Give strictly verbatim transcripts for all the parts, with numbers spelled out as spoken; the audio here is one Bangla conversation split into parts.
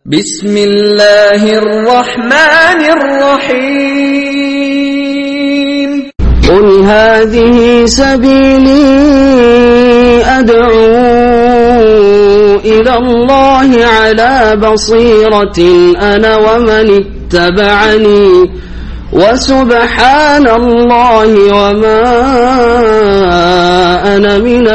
بسم الله الرحمن الرحيم قل هذه سبيلي أدعو إلى الله على بصيرة أنا ومن اتبعني وسبحان الله وما أنا من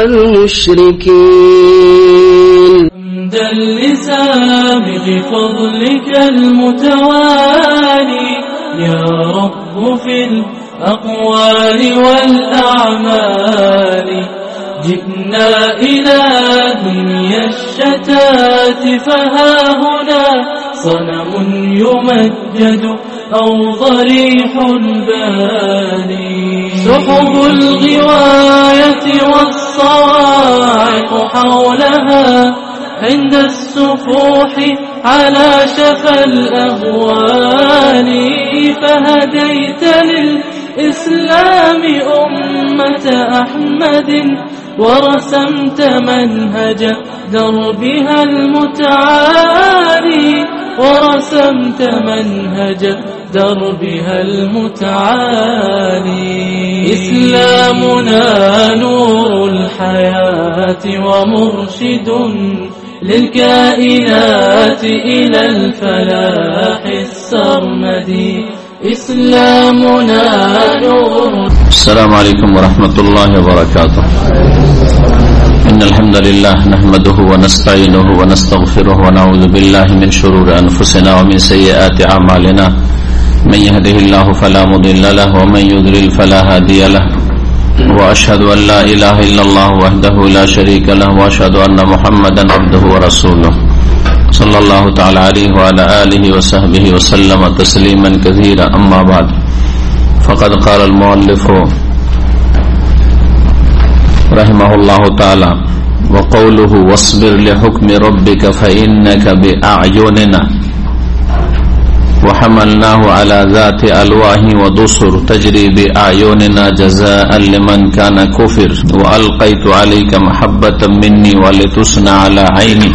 المشركين حمدا لسابق فضلك المتوالي يا رب في الأقوال والأعمال جئنا إلى دنيا الشتات فها هنا صنم يمجد أو ضريح باني سحب الغواية والصواعق حولها عند السفوح على شفا الأهوال فهديت للإسلام أمة أحمد ورسمت منهج دربها المتعالي ورسمت منهج دربها المتعالي إسلامنا نور الحياة ومرشد للكائنات إلى الفلاح السرمدي إسلامنا نور. السلام عليكم ورحمة الله وبركاته. إن الحمد لله نحمده ونستعينه ونستغفره ونعوذ بالله من شرور أنفسنا ومن سيئات أعمالنا من يهده الله فلا مضل له ومن يضلل فلا هادي له وأشهد أن لا إله إلا الله وحده لا شريك له وأشهد أن محمدا عبده ورسوله صلى الله تعالى عليه وعلى آله وصحبه وسلم تسليما كثيرا. أما بعد فقد قال المؤلف رحمه الله تعالى وقوله واصبر لحكم ربك فإنك بأعيننا وحملناه على ذات ألواح ودسر تجري بأعيننا جزاء لمن كان كفر وألقيت عليك محبة مني ولتصنع على عيني.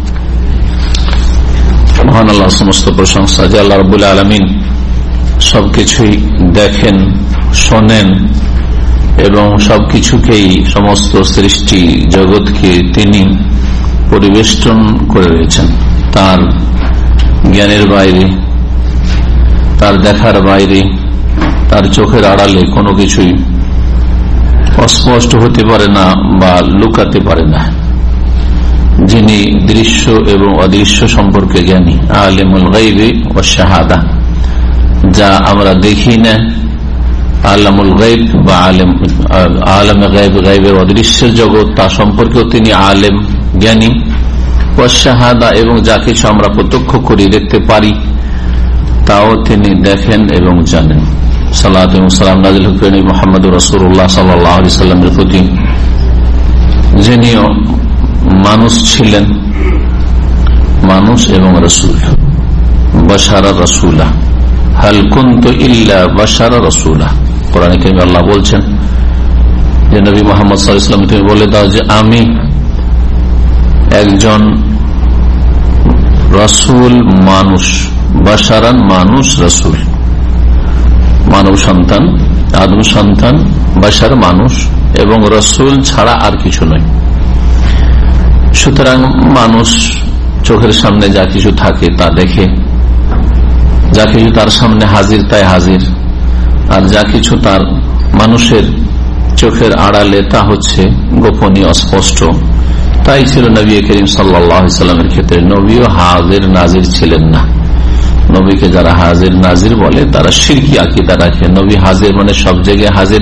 মহান আল্লাহ সমস্ত প্রশংসা যে আল্লাহ রাব্বুল আলামিন সবকিছুই দেখেন, শোনেন এবং সবকিছুকেই সমস্ত সৃষ্টি জগৎকে তিনি পরিবেষ্টন করে রয়েছেন। তার জ্ঞানের বাইরে, তার দেখার বাইরে, তার চোখের আড়ালে কোনো কিছুই অস্পষ্ট হতে পারে না বা লুকাতে পারে না। যিনি দৃশ্য এবং অদৃশ্য সম্পর্কে জ্ঞানী, আলিমুল গায়বি ওয়াশ শাহাদা, যা আমরা দেখি না, আলামুল গায়ব বা আলেম আলামে গায়ব, গায়বের অদৃশ্যের জগৎ, তা সম্পর্কেও তিনি আলেম, জ্ঞানী। ওয়াশ শাহাদা, এবং যা কিছু আমরা প্রত্যক্ষ করি, দেখতে পারি, তাও তিনি দেখেন এবং জানেন। সালাত এবং সালাম নাযিল হোক মুহাম্মদুর রাসূলুল্লাহ সাল্লাল্লাহু আলাইহি সাল্লামের প্রতি, যিনিও মানুষ ছিলেন, মানুষ এবং রাসূল, বাশারা রাসূলা, হাল কুনতু ইল্লা বাশারা রাসূলা। কোরআনে কারীমে আল্লাহ বলছেন যে নবী মুহাম্মদ সাল্লাল্লাহু আলাইহি ওয়াসাল্লাম, তুমি বলে দাও যে আমি একজন রাসূল, মানুষ, বাশারান মানুষ, রাসূল মানব সন্তান, আদম সন্তান, বাশার মানুষ এবং রাসূল ছাড়া আর কিছু নয়। সুতরাং মানুষ চোখের সামনে যা কিছু থাকে তা দেখে, যা কিছু তার সামনে হাজির তাই হাজির, আর যা কিছু তার মানুষের চোখের আড়ালে তা হচ্ছে গোপনীয়, অস্পষ্ট। তাই ছিল নবী করিম সাল্লাল্লাহু আলাইহি সাল্লামের ক্ষেত্রে। নবীও হাজির নাজির ছিলেন না। নবীকে যারা হাজির নাজির বলে তারা শিরকি আকীদা রাখে। নবী হাজির মানে সব জায়গায় হাজির,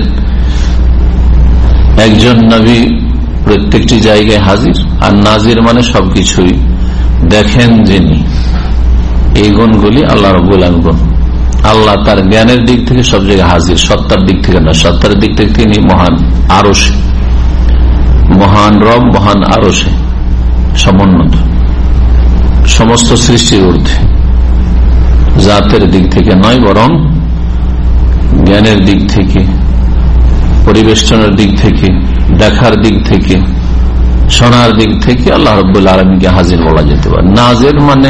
একজন নবী প্রত্যেকটি জায়গায় হাজির, আর নাজির মানে সবকিছুই দেখেন যিনি। এই গুণগুলি আল্লাহ রাব্বুল আলামিন। আল্লাহ তার জ্ঞানের দিক থেকে সব জায়গায় হাজির, সত্তার দিক থেকে না। সত্তার দিক থেকে তিনি মহান আরশে, মহান রব, মহান আরশে সমুন্নত, সমস্ত সৃষ্টির ঊর্ধ্বে। জাতের দিক থেকে নয়, বরং জ্ঞানের দিক থেকে, পরিবেষ্টনের দিক থেকে, দেখার দিক থেকে, শোনার দিক থেকে আল্লাহ রাব্বুল আলামিনকে হাজির বলা যেতে পারে। নাজির মানে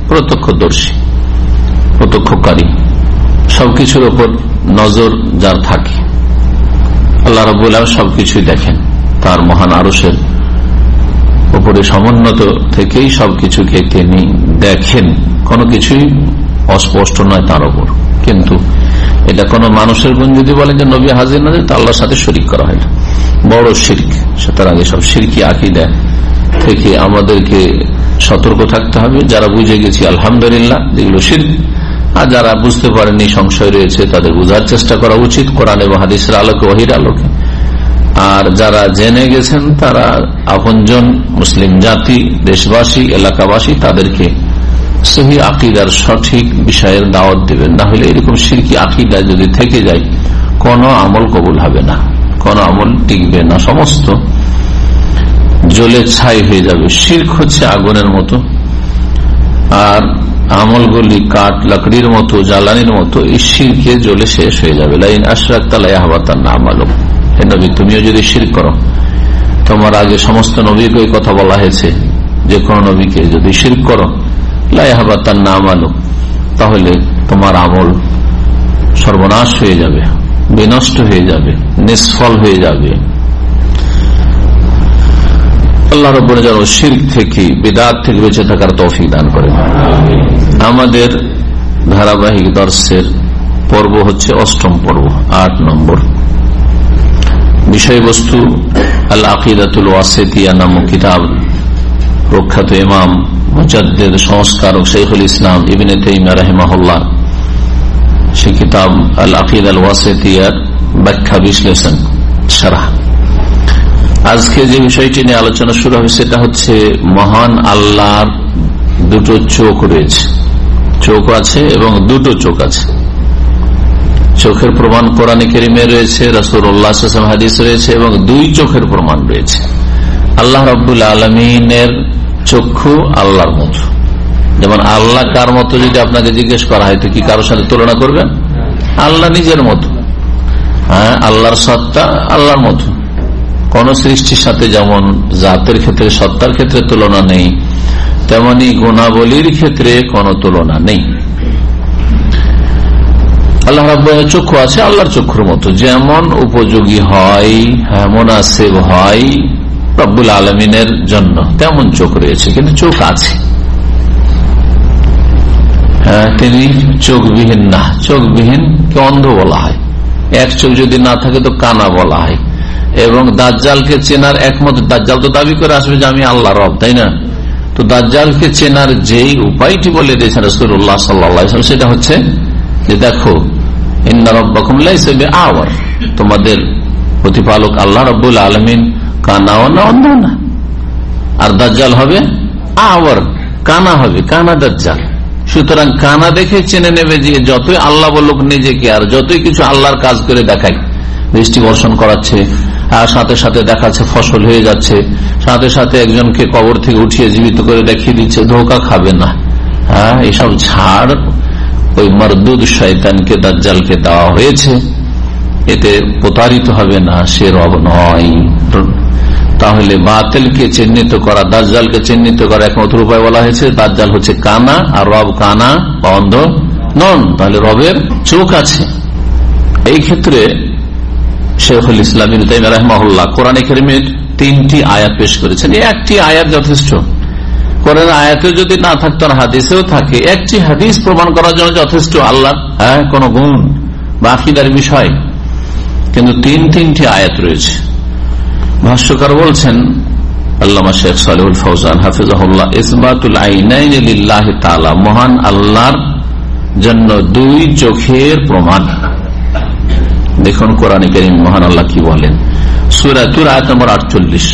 প্রত্যক্ষদর্শী, প্রত্যক্ষকারী, সবকিছুর উপর নজর যার থাকে। আল্লাহ রাব্বুল আলামিন সবকিছুই দেখেন, তার মহান আরশের উপরে সমুন্নত থেকেই সবকিছুকে তিনি দেখেন, কোনো কিছুই অস্পষ্ট নয় তার উপর। কিন্তু এটা কোন মানুষের গুণ যদি বলেন যে নবী হাজির না, তা আল্লাহর সাথে শরীক করা হয়, বড় শিরক। সুতরাং এসব শিরকি আকীদা থেকে আমাদেরকে সতর্ক থাকতে হবে। যারা বুঝে গেছি আলহামদুলিল্লাহ, যেগুলো শিরক, আর যারা বুঝতে পারেননি, সংশয় রয়েছে, তাদের বোঝার চেষ্টা করা উচিত কোরআন এবং হাদিসের আলোকে, ওহীর আলোকে। আর যারা জেনে গেছেন তারা আপনজন, মুসলিম জাতি, দেশবাসী, এলাকাবাসী, তাদেরকে সহি আকীদার সঠিক বিষয়ের দাওয়াত দেবেন। না হলে এরকম শিরকি আকীদা যদি থেকে যায়, কোন আমল কবুল হবে না, কোন আমল টিকবে না, সমস্ত জ্বলে ছাই হয়ে যাবে। শিরক হচ্ছে আগুনের মতো, আর আমলগুলি কাঠ লাকড়ির মতো, জ্বালানির মতো। এই শিরকে জ্বলে শেষ হয়ে যাবে। লাইন আশরাকতা লায়াহবাতান্না আমালুক, হে নবী তুমিও যদি শিরক করো, তোমার আগে সমস্ত নবীকে এই কথা বলা হয়েছে, যে কোন নবীকে যদি শিরক করো, লায়াহবাতান্না আমালুক, তাহলে তোমার আমল সর্বনাশ হয়ে যাবে, বিনষ্ট হয়ে যাবে, নিষ্ফল হয়ে যাবে। আল্লাহ রাব্বুল যেন শিরক থেকে, বিদআত থেকে বেঁচে থাকার তৌফিক দান করেন। আমাদের ধারাবাহিক দর্শের পর্ব হচ্ছে অষ্টম পর্ব, আট নম্বর বিষয়বস্তু আল আকিদাতুল ওয়াসিতিয়া নামক কিতাব, প্রখ্যাত ইমাম মুজাদ্দিদ সংস্কারক শাইখুল ইসলাম ইবনে তাইমিয়া রাহিমাহুল্লাহ, সেই কিতাব আল আকিদা আল ওয়াসিতিয়ার ব্যাখ্যা, বিশ্লেষণ, শরহ। আজকে যে বিষয়টি নিয়ে আলোচনা শুরু হবে সেটা হচ্ছে মহান আল্লাহর দুটো চোখ রয়েছে, চোখ আছে এবং দুটো চোখ আছে। চোখের প্রমাণ কোরআনে কারিমে রয়েছে, রাসূলুল্লাহ সাল্লাল্লাহু আলাইহি ওয়াসাল্লাম হাদিসে রয়েছে, এবং দুই চোখের প্রমাণ রয়েছে। আল্লাহ রাব্বুল আলামিনের চক্ষু আল্লাহর মতো। যেমন আল্লাহ কার মতো যদি আপনাকে জিজ্ঞেস করা হয়, তো কি কারোর সাথে তুলনা করবেন? আল্লাহ নিজের মতো। হ্যাঁ, আল্লাহর সত্তা আল্লাহর মতো। কোন সৃষ্টির সাথে যেমন জাতের ক্ষেত্রে, সত্তার ক্ষেত্রে তুলনা নেই, তেমনি গুণাবলীর ক্ষেত্রে কোনো তুলনা নেই। আল্লাহ রাব্বুল চক্ষু আছে আল্লাহর চক্ষুর মতো, যেমন উপযোগী হয়, হ্যাঁ, মুনাসিব হয় রব্বুল আলামিনের জন্য, তেমন চোখ রয়েছে। কিন্তু চোখ আছে, হ্যাঁ, তিনি চোখবিহীন না। চোখবিহীন কে অন্ধ বলা হয়, এক চোখ যদি না থাকে তো কানা বলা হয়। এবং দাজ্জালকে চেনার একমত, দাজ্জাল তো দাবি করে আসবে যে আমি আল্লাহ রব, তাই না? তো দাজ্জালকে চেনার যেই উপায়টি বলে দিয়েছেন রাসূলুল্লাহ সাল্লাল্লাহু আলাইহি ওয়াসাল্লাম, সেটা হচ্ছে যে দেখো, ইন্না রাব্বাকুম লাইসা বিআওয়ার, তোমাদের প্রতিপালক আল্লাহ রাব্বুল আলামিন কানাও না, অন্ধ না। আর দাজ্জাল হবে আওয়ার, কানা হবে, কানা দাজ্জাল। সুতরাং কানা দেখে চেনে নেবে যে যতই আল্লাহ বলুক নিজেকে, আর যতই কিছু আল্লাহর কাজ করে দেখায়, বৃষ্টি বর্ষণ করাচ্ছে, আর সাথে সাথে দেখাচ্ছে ফসল হয়ে যাচ্ছে, সাথে সাথে একজনকে কবর থেকে উঠিয়ে জীবিত করে দেখিয়ে দিচ্ছে, ধোঁকা খাবে না। হ্যাঁ, এসব ছাড় ওই মরদুদ শয়তানকে, দাজ্জালকে দেওয়া হয়েছে, এতে প্রতারিত হবে না, সে রব নয়। তাহলে বাতিলকে চিহ্নিত করা, দাজ্জালকে চিহ্নিত করা একমাত্র উপায় বলা হয়েছে, দাজ্জাল হচ্ছে কানা আর রব কানা বা অন্ধ নন। তাহলে রবের চোখ আছে। এই ক্ষেত্রে শাইখুল ইসলাম ইবনে তাইমিয়া রাহিমাহুল্লাহ কোরআনে কারিমের তিনটি আয়াত পেশ করেছেন। একটি আয়াত যথেষ্ট। কোরআন আয়াতে যদি না থাকতো, হাদিসেও থাকে, একটি হাদিস প্রমাণ করার জন্য যথেষ্ট আল্লাহ, হ্যাঁ, কোন গুণ বা আকীদার বিষয়। কিন্তু তিন তিনটি আয়াত রয়েছে। ভাষ্যকার বলছেন, আল্লামা শেখ সালেহুল ফৌজান হাফিজাহুল্লাহ, ইসবাতুল আইনাইনি লিল্লাহি তাআলা, মহান আল্লাহর জন্য দুই চোখের প্রমাণ। দেখুন কোরআনে কারীম মহান আল্লাহ কি বলেন, সূরা তুর আয়াত নম্বর আটচল্লিশ।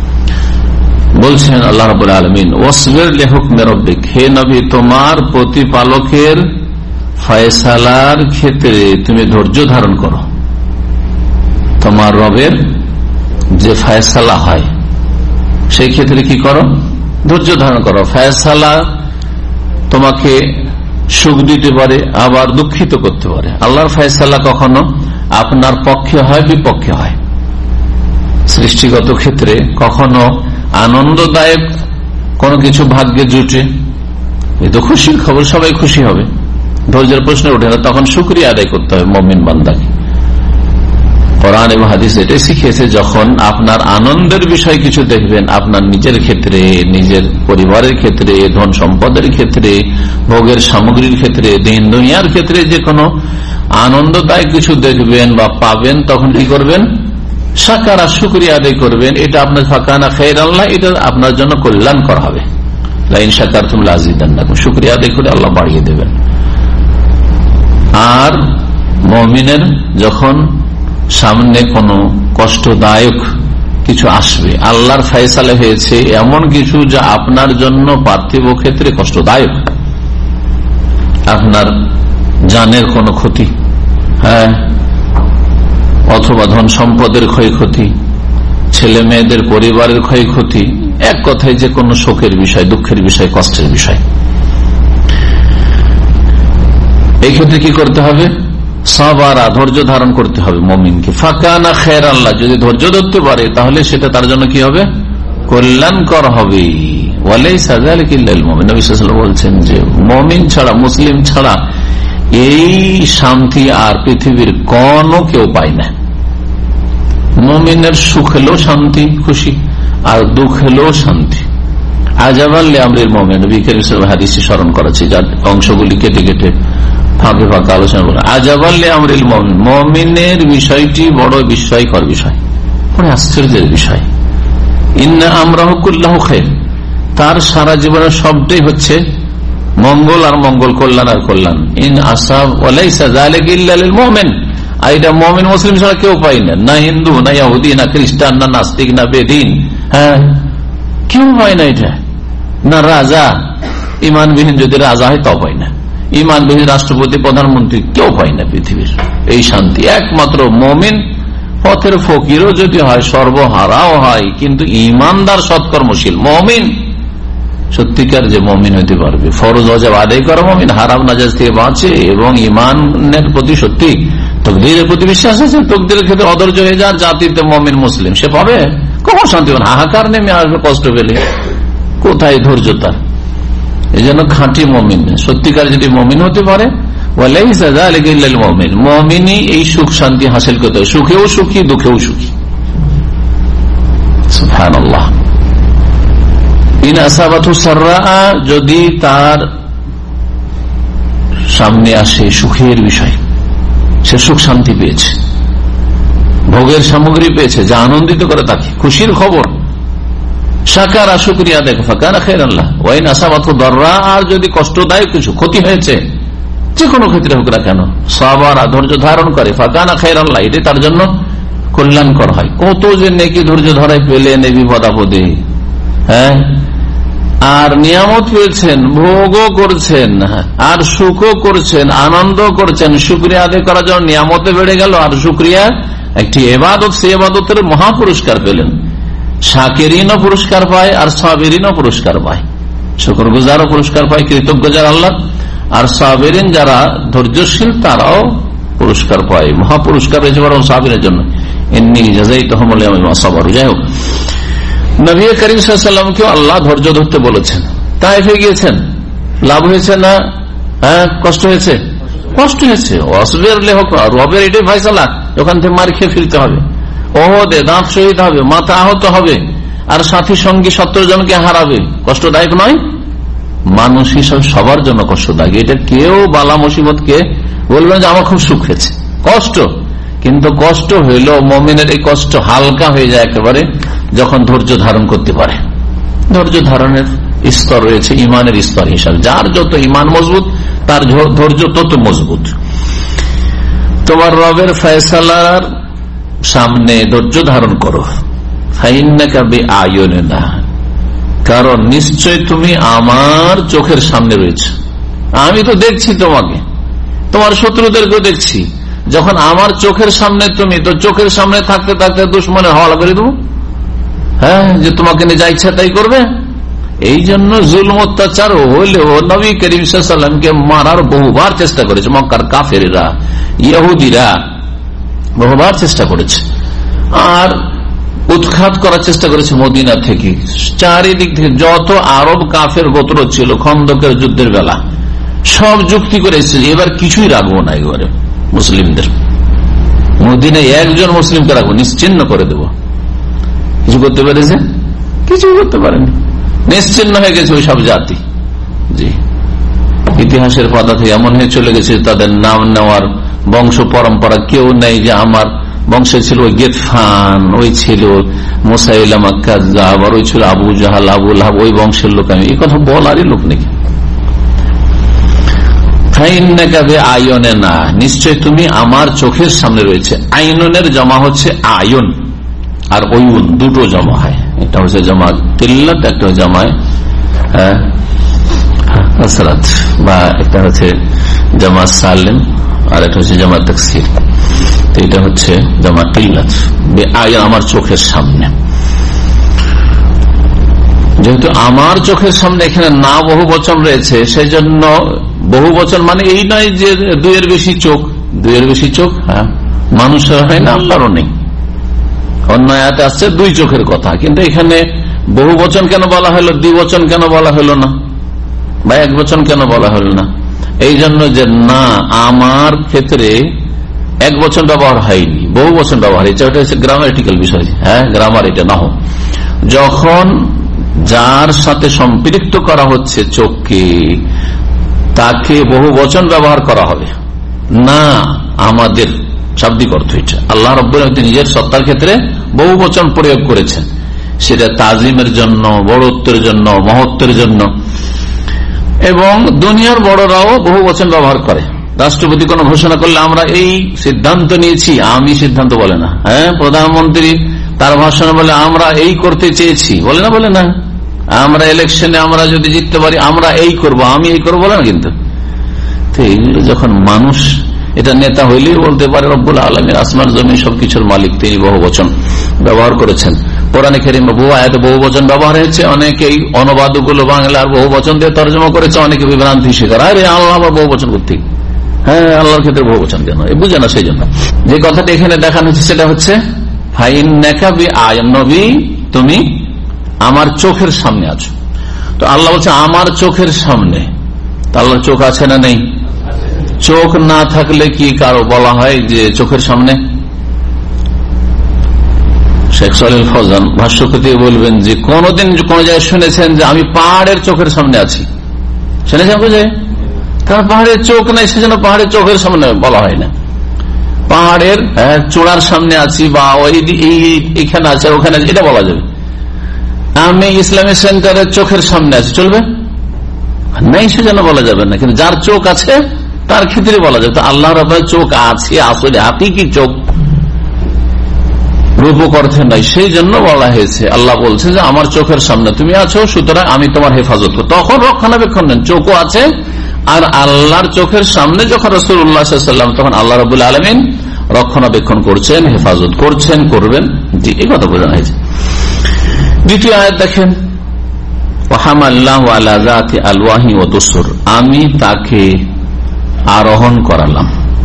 বলছেন আল্লাহ রাব্বুল আলামিন, ওয়াসবির লিহুকমি রাব্বিক, হে নবী তোমার প্রতিপালকের ফয়সালার ক্ষেত্রে তুমি ধৈর্য ধারণ করো। তোমার রবের যে ফয়সালা হয় সেই ক্ষেত্রে কি করো? ধৈর্য ধারণ করো। ফয়সালা তোমাকে সুখ দিতে পারে, আবার দুঃখিত করতে পারে। আল্লাহর ফয়সালা কখনো আপনার পক্ষে হয়, বিপক্ষে হয়। সৃষ্টিগত ক্ষেত্রে কখনো আনন্দদায়ক কোনো কিছু ভাগ্যে জুটে, এই তো খুশির খবর, সবাই খুশি হবে, ধৈর্যের প্রশ্ন ওঠে না, তখন শুকরিয়া আদায় করতে হবে মুমিন বান্দাকে। কোরআন এবং হাদিস এটাই শিখিয়েছে, যখন আপনার আনন্দের বিষয় কিছু দেখবেন, আপনার নিজের ক্ষেত্রে, নিজের পরিবারের ক্ষেত্রে, ধন সম্পদের ক্ষেত্রে, ভোগের সামগ্রীর ক্ষেত্রে, দিন দুনিয়ার ক্ষেত্রে যে কোনো আনন্দদায়ক কিছু দেখবেন বা পাবেন, তখন কি করবেন? শাকারা, শুকরিয়া আদায় করবেন। এটা আপনার ফাকানা খায়রাল্লাহ, এটা আপনার জন্য কল্যাণকর হবে। লাইন শাকারতুম লাযিদান্নাকুম, শুকরিয়া আদায় করে আল্লাহ বাড়িয়ে দেবেন। আর মুমিনের যখন সামনে কোনো কষ্টদায়ক কিছু আসবে, আল্লাহর ফয়সালা হয়েছে এমন কিছু যা আপনার জন্য পার্থিব ক্ষেত্রে কষ্টদায়ক, আপনার জানের কোনো ক্ষতি, হ্যাঁ, অথবা ধন সম্পদের ক্ষয়ক্ষতি, ছেলে মেয়েদের পরিবারের ক্ষয়ক্ষতি, এক কথায় যে কোনো শোকের বিষয়, দুঃখের বিষয়, কষ্টের বিষয়, এই ক্ষেত্রে কি করতে হবে? সাবারা, ধৈর্য ধারণ করতে হবে মুমিনকে। ফাকানা খায়রাল্লাহ, যদি ধৈর্য ধরতে পারে তাহলে সেটা তার জন্য কি হবে? কল্যাণকর হবে। ওয়ালাইসা যালিকা ইল্লাল মুমিন, নবী সাল্লাল্লাহু আলাইহি ওয়াসাল্লাম বলছেন যে মুমিন ছাড়া, মুসলিম ছাড়া এই শান্তি আর পৃথিবীর কোন কেউ পায় না। মুমিনের সুখ হলেও শান্তি, খুশি, আর দুঃখ হলেও শান্তি। আজাবাল লিআমরিল মুমিন, নবী কারীম সাল্লাল্লাহু আলাইহি ওয়াসাল্লাম হাদিসে স্মরণ করেছে, যার অংশগুলি কেটে কেটে ফাঁকে ফাঁকে আলোচনা করে। আজাবাল লিআমরিল মুমিন, মুমিনের বিষয়টি বড় বিস্ময়কর বিষয়, বড় আশ্চর্যের বিষয়। ইন্না আমরাহু কুল্লাহু খায়র, তার সারা জীবনের সবটাই হচ্ছে মঙ্গল আর মঙ্গল, কল্যাণ আর কল্যাণ। ইন আসাব ওয়ালাইসা যালিকা ইল্লা লিল মুমিন, আর এটা মুমিন মুসলিম ছাড়া কেউ পায় না, না হিন্দু, না ইহুদি, না খ্রিস্টান, না নাস্তিক, না বেদিন, হ্যাঁ, কেউ হয় না এটা। না রাজা, ইমানবিহীন যদি রাজা হয় তাও পায় না, ইমানবিহীন রাষ্ট্রপতি, প্রধানমন্ত্রী, কেউ পায় না পৃথিবীর এই শান্তি। একমাত্র মুমিন, পথের ফকিরও যদি হয়, সর্বহারাও হয়, কিন্তু ইমানদার সৎকর্মশীল মুমিন, সত্যিকার যে মুমিন হতে পারবে, ফরজ ওয়াজিব আদায় করা মুমিন, হারাম নাজায়েজ থেকে বাঁচে এবং ইমানের প্রতি সত্যি তাকদীরের প্রতি বিশ্বাস আছে, তাকদীরের ক্ষেত্রে অধৈর্য হয়ে যার জাতিতে মুমিন মুসলিম, সে পাবে কখন শান্তি? হাহাকার নেমে আসবে কষ্ট পেলে, কোথায় ধৈর্য তার? এই জন্য খাঁটি মুমিন, সত্যিকার যদি মুমিন হতে পারে, ওয়ালাইসা যালিকা ইল্লাল মুমিন, মুমিনই এই সুখ শান্তি হাসিল করতে হবে, সুখেও সুখী, দুঃখেও সুখী। সুবহানাল্লাহ। ইন আসাবাতহু সাররা, যদি তার সামনে আসে সুখের বিষয়, সে সুখ শান্তি পেয়েছে, ভোগের সামগ্রী পেয়েছে যা আনন্দিত করে তাকে, খুশির খবর, শাকারা, শুকরিয়া আদায়, ফাকানা খায়রাল্লাহ। ওয়া ইন আসাবাতহু দাররা, আর যদি কষ্টদায়ক কিছু ক্ষতি হয়েছে, যে কোনো ক্ষেত্রে হোক না কেন, সাবারা, ধৈর্য ধারণ করে, ফাকানা খায়রাল্লাহ, এটি তার জন্য কল্যাণকর হয়। কত যে নেকি ধৈর্য ধরায় পেলেন এই বিপদ আপদে, হ্যাঁ, আর নিয়ামত পেয়েছেন, ভোগও করছেন, আর সুখও করছেন, আনন্দ করছেন, শুকরিয়া আদায় করার জন্য নিয়ামতে বেড়ে গেল, আর শুকরিয়া একটি ইবাদত, সেই ইবাদতের মহা পুরস্কার পেলেন। শাকিরিনও পুরস্কার পায় আর সাবিরিনও পুরস্কার পায়, শুকরগুজারও পুরস্কার পায়, কৃতজ্ঞ যারা আল্লাহ, আর সাবিরিন যারা ধৈর্যশীল তারাও পুরস্কার পায়, মহা পুরস্কার রয়েছে বরং সাবিরের জন্য। ইন্নী জাযাইতুহুমুল ইয়াওমা বিমা সাবারু। যাই হোক, নবী করিম সাল্লাল্লাহু আলাইহি ওয়াসাল্লামকে আল্লাহ ধৈর্য ধরতে বলেছেন, তাইফে গিয়েছেন, লাভ হয়েছে না হ্যাঁ কষ্ট হয়েছে? কষ্ট হয়েছে। অসবের লেহক, রবের এটাই ফয়সালা, ওখান থেকে মার খেয়ে ফিরতে হবে, ওহদে দাঁত শহীদ হবে, মাথা আহত হবে, আর সাথী সঙ্গী সত্তর জনকে হারাবে। কষ্টদায়ক নয়? মানুষ হিসাবে সবার জন্য কষ্টদায়ক। এটা কেউ বালা মুসিবত কে বলবেন যে আমার খুব সুখ হয়েছে, কষ্ট। কিন্তু কষ্ট হইল, মুমিনের এই কষ্ট হালকা হয়ে যায় একেবারে যখন ধৈর্য ধারণ করতে পারে। ধৈর্য ধারণের স্তর রয়েছে ইমানের স্তর হিসাবে, যার যত ইমান মজবুত তার ধৈর্য তত মজবুত। তোমার রবের ফয়সালার সামনে ধৈর্য ধারণ করো, ফাইন্নাকা বিআয়ুনিনা, কারণ নিশ্চয় তুমি আমার চোখের সামনে রয়েছে। আমি তো দেখছি তোমাকে, তোমার শত্রুদেরকেও দেখছি। যখন আমার চোখের সামনে তুমি, তো চোখের সামনে থাকতে থাকতে দুশ্মনের হওয়া করে দেবো, হ্যাঁ, যে তোমাকে নিয়ে যা ইচ্ছা তাই করবে। এই জন্য জুলম অত্যাচার হলেও নবী করিম সাল্লাল্লাহু আলাইহি ওয়াসাল্লামকে মারার বহুবার চেষ্টা করেছে মক্কার কাফেররা, ইহুদিরা বহুবার চেষ্টা করেছে। আর উৎখাত করার চেষ্টা করেছে মদিনা থেকে, চারিদিক থেকে যত আরব কাফের গোত্র ছিল খন্দকের যুদ্ধের বেলা সব যুক্তি করে এসেছে, এবার কিছুই রাখবো না, এবারে মুসলিমদের মদিনায় একজন মুসলিমকে রাখবো, নিশ্চিহ্ন করে দেব। কিছু করতে পেরেছে? কিছু করতে পারেনি, নিশ্চিহ্ন হয়ে গেছে ওই সব জাতি। জি, ইতিহাসের পাতা থেকে এমন হয়ে চলে গেছে তাদের নাম নেওয়ার বংশ পরম্পরা কেউ নেই যে আমার বংশে ছিল ওই গেতফান, ওই ছিল মুসাইলামা কাযযাব, ওই ছিল আবু জাহাল, আবু লাহাব, ওই বংশের লোক আমি, এই কথা বলারই লোক নেই। আয়নে না, নিশ্চয় তুমি আমার চোখের সামনে রয়েছে। আইনের জমা হচ্ছে আয়ন আর ওয়ুন, দুটো জমা হয়। এটা হচ্ছে জমা কিল্লাত, একটা জমায় আসরাত, বা একটা হচ্ছে জামা সালেম আর একটা হচ্ছে জামা তাকসির। এটা হচ্ছে জামা কিল্লাত, আয়ন আমার চোখের সামনে। যেহেতু আমার চোখের সামনে এখানে না বহু বচন রয়েছে, সেই জন্য বহু বচন মানে এই নয় যে দুইয়ের বেশি চোখ, দুইয়ের বেশি চোখ হ্যাঁ মানুষের হয় না, আপনারও নেই। অন্য আয়াতে আসছে দুই চোখের কথা, কিন্তু এখানে বহু বচন কেন বলা হলো, দুই বচন কেন বলা হলো না, বা এক বচন কেন বলা হলো না? এই জন্য যে না আমার ক্ষেত্রে এক বচন ব্যবহার হয়নি, বহু বচন ব্যবহার হয়েছে। ওটা হচ্ছে গ্রামাটিক্যাল বিষয়, হ্যাঁ গ্রামার, এটা না হোক। যখন যার সাথে সম্পৃক্ত করা হচ্ছে চোখকে, তাকে বহু বচন ব্যবহার করা হবে না। আমাদের শাব্দিক অর্থ এটা, আল্লাহ রাব্বুল আলামিন নিজের সত্তার ক্ষেত্রে বহু বচন প্রয়োগ করেছেন, সেটা তাজিমের জন্য, বড়ত্বের জন্য, মহত্বের জন্য। এবং দুনিয়ার বড়রাও বহু বচন ব্যবহার করে। রাষ্ট্রপতি কোন ঘোষণা করলে আমরা এই সিদ্ধান্ত নিয়েছি, আমি সিদ্ধান্ত বলে না। হ্যাঁ, প্রধানমন্ত্রী তার ভাষণে বলে আমরা এই করতে চেয়েছি, বলে না, বলে না। আমরা ইলেকশনে আমরা যদি জিততে পারি আমরা এই করব, আমি এই করবো বলে না। কিন্তু তো এইগুলো যখন মানুষ, এটা নেতা হইলেই বলতে পারে রব্বুল আলামিন আসমান জমিন সবকিছুর মালিক, তিনি বহু বচন ব্যবহার করেছেন। কোরআনে কারীমে বহু আয়াতে বহু বচন ব্যবহার হয়েছে। অনেকেই অনুবাদগুলো বাংলার বহু বচন দিয়ে তর্জমা করেছে, অনেকে বিভ্রান্তি শিকার, আরে আল্লাহ আবার বহু বচন করতে, হ্যাঁ আল্লাহর ক্ষেত্রে বহু বচন কেন, বুঝে না। সেই জন্য যে কথাটা এখানে দেখানো হচ্ছে সেটা হচ্ছে নবী তুমি আমার চোখের সামনে আছো। তো আল্লাহ বলছে আমার চোখের সামনে, আল্লাহর চোখ আছে না নেই? চোখ না থাকলে কি কারো বলা হয় যে চোখের সামনে? শেখ সালেহ ফৌজান ভাষ্যকৃতি বলবেন যে কোনদিন কোন জায়গায় শুনেছেন যে আমি পাহাড়ের চোখের সামনে আছি? শুনেছেন? বুঝে, কারণ পাহাড়ের চোখ নাই, সেজন্য পাহাড়ের চোখের সামনে বলা হয় না। পাহাড়ের চূড়ার সামনে আছি বা ওই এখানে আছে ওখানে, এটা বলা যাবে। আমি ইসলামী সেন্টারের চোখের সামনে আছি, চলবে? নাই, সেজন্য বলা যাবে না। কিন্তু যার চোখ আছে তার ক্ষেত্রে বলা যাবে। তো আল্লাহ রাব্বুল চোখ আছে, আসলে হাকিকি চোখ, রূপক অর্থে নাই, সেই জন্য বলা হয়েছে। আল্লাহ বলছে যে আমার চোখের সামনে তুমি আছো, সুতরাং আমি তোমার হেফাজত করব। তখন রক্ষণাবেক্ষণ নেন, চোখও আছে। আর আল্লাহর চোখের সামনে যখন রাসূলুল্লাহ সাল্লাল্লাহু আলাইহি ওয়াসাল্লাম, তখন আল্লাহ রাব্বুল আলামিন রক্ষণাবেক্ষণ করছেন, হেফাজত করছেন, করবেন। জি, এই কথা বোঝানো হয়েছে। দ্বিতীয় আয়াত দেখেন, ওয়াহামাল্লাহু আলা যাতি আলওয়াহি ওয়া দুসুর, আমি তাকে আরোহণ করালাম,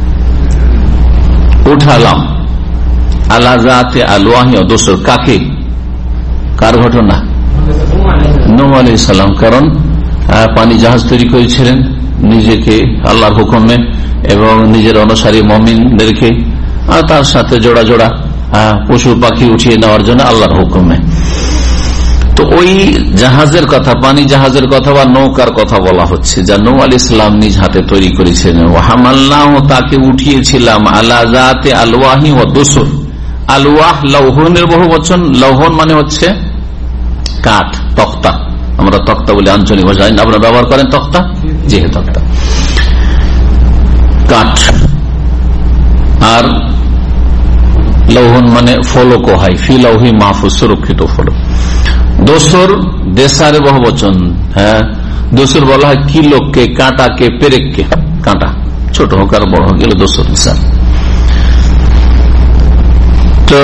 উঠালাম, আলা যাতি আলওয়াহি ওয়া দুসুর, কাকে? কার ঘটনা? নূহ আলাইহিস সালাম। কারণ পানি জাহাজ তৈরি করেছিলেন নিজেকে আল্লাহর হুকুমে এবং নিজের অনুসারী মুমিনদেরকে, আর তার সাথে জোড়া জোড়া পশু পাখি উঠিয়ে নেওয়ার জন্য আল্লাহর হুকুমে। তো ওই জাহাজের কথা, পানি জাহাজের কথা বা নৌকার কথা বলা হচ্ছে, যা নূহ আলাইহিস সালাম নিজ হাতে তৈরি করেছিলেন। ওয়াহামাল্লাহু, তাকে উঠিয়েছিলাম, আলা যাতি আলওয়াহি ওয়া দুসুর। আলওয়াহ লৌহনের বহু বচন, লৌহন মানে হচ্ছে কাঠ, তক্তা। আমরা তক্তা বলি আঞ্চলিক ভাষায়, আপনারা ব্যবহার করেন তক্তা? জি, তক্তা, কাঠ। আর লৌহন মানে ফলক হয়, ফি লৌহি মাহফুজ, সুরক্ষিত ফলক। দোসর দেশারে বহু বচন, হ্যাঁ দোসর বলা হয় কিলোকে, কাঁটাকে, পেরেককে, কাঁটা ছোট হোক আর বড় হোক, গেলে দোসর দেশার। তো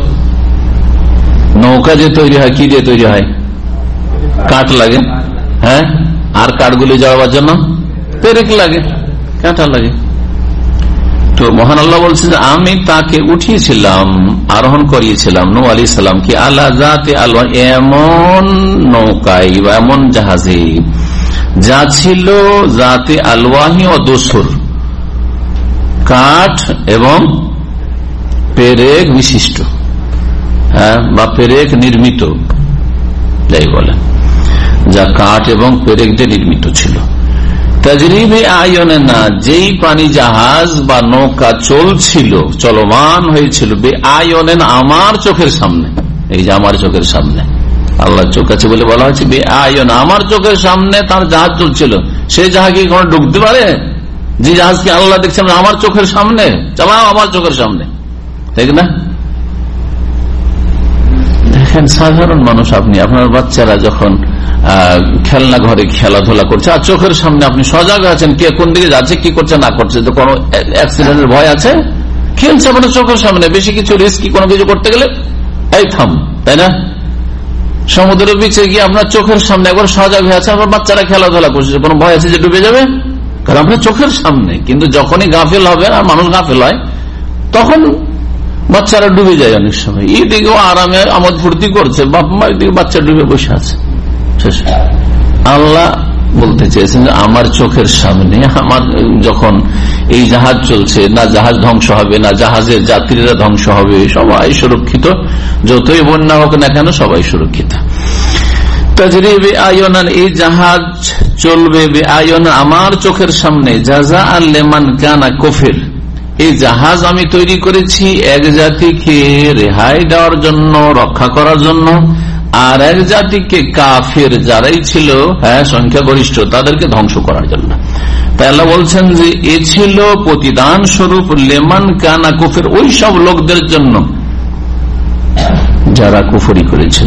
নৌকা যে তৈরি হয় কি দিয়ে তৈরি হয়? কাঠ লাগে, হ্যাঁ, আর কাঠগুলি জ্বালাবার জন্য পেরেক লাগে, কাঁটা লাগে। তো মহান আল্লাহ বলছেন যে আমি তাকে উঠিয়েছিলাম, আরোহণ করিয়েছিলাম নূহ আলাইহিস সালামকে আলা যাতে আলওয়া, এমন নৌকায় বা এমন জাহাজে যা ছিল যাতে আলওয়াহি ও দুসুর, কাঠ এবং পেরেক বিশিষ্ট, হ্যাঁ, বা পেরেক নির্মিত, যাই বলেন, যা কাঠ এবং পেরেক দিয়ে নির্মিত ছিল। তাজরিবে আয়নে না, যেই পানি জাহাজ বা নৌকা চলছিল, চলমান হয়েছিল, বে আয়নেন, আমার চোখের সামনে। এই যে আমার চোখের সামনে, আল্লাহ চোখ আছে বলে বলা হয়েছে বে আয়ন, আমার চোখের সামনে তার জাহাজ চলছিল। সেই জাহাজ কি কোনো ডুবতে পারে? যে জাহাজকে আল্লাহ দেখছেন আমার চোখের সামনে, চালাও আমার চোখের সামনে, ঠিক না? দেখেন সাধারণ মানুষ, আপনি আপনার বাচ্চারা যখন খেলনা ঘরে খেলাধুলা করছে আর চোখের সামনে আপনি সজাগ আছেন, কে কোন দিকে যাচ্ছে, কি করছে না করছে, তো কোনো অ্যাক্সিডেন্টের ভয় আছে? খেলছে আপনার চোখের সামনে, বেশি কিছু রিস্কি কোনো কিছু করতে গেলে এই থাম, তাই না? সমুদ্রের বিচে গিয়ে আপনার চোখের সামনে একবার সজাগ হয়ে আছে, আপনার বাচ্চারা খেলাধুলা করছে, কোনো ভয় আছে যে ডুবে যাবে? কারণ আপনার চোখের সামনে। কিন্তু যখনই গাফিল হবে আর মানুষ গাফিল হয়, তখন বাচ্চারা ডুবে যায়। অনেক সময় এইদিকেও আরামে আমোদ ফুর্তি করছে, বাপ মা এদিকে বাচ্চা ডুবে বসে আছে। আল্লাহ বলতে চেয়েছেন যে আমার চোখের সামনে, আমার যখন এই জাহাজ চলছে, না জাহাজ ধ্বংস হবে, না জাহাজের যাত্রীরা ধ্বংস হবে, সবাই সুরক্ষিত, যতই বন্যা হোক না কেন সবাই সুরক্ষিত। তাজরিবে আয়নান, এই জাহাজ চলবে বে আয়না, আমার চোখের সামনে, জাযাআন লিমান কানা কাফির, এই জাহাজ আমি তৈরি করেছি এক জাতিকে রেহাই দেওয়ার জন্য, রক্ষা করার জন্য, আর এক জাতিকে কাফের যারাই ছিল, হ্যাঁ, সংখ্যাগরিষ্ঠ, তাদেরকে ধ্বংস করার জন্য। তাই আল্লাহ বলছেন যে এ ছিল প্রতিদান স্বরূপ লেমান কানা কুফর, ওই সব লোকদের জন্য যারা কুফরি করেছিল,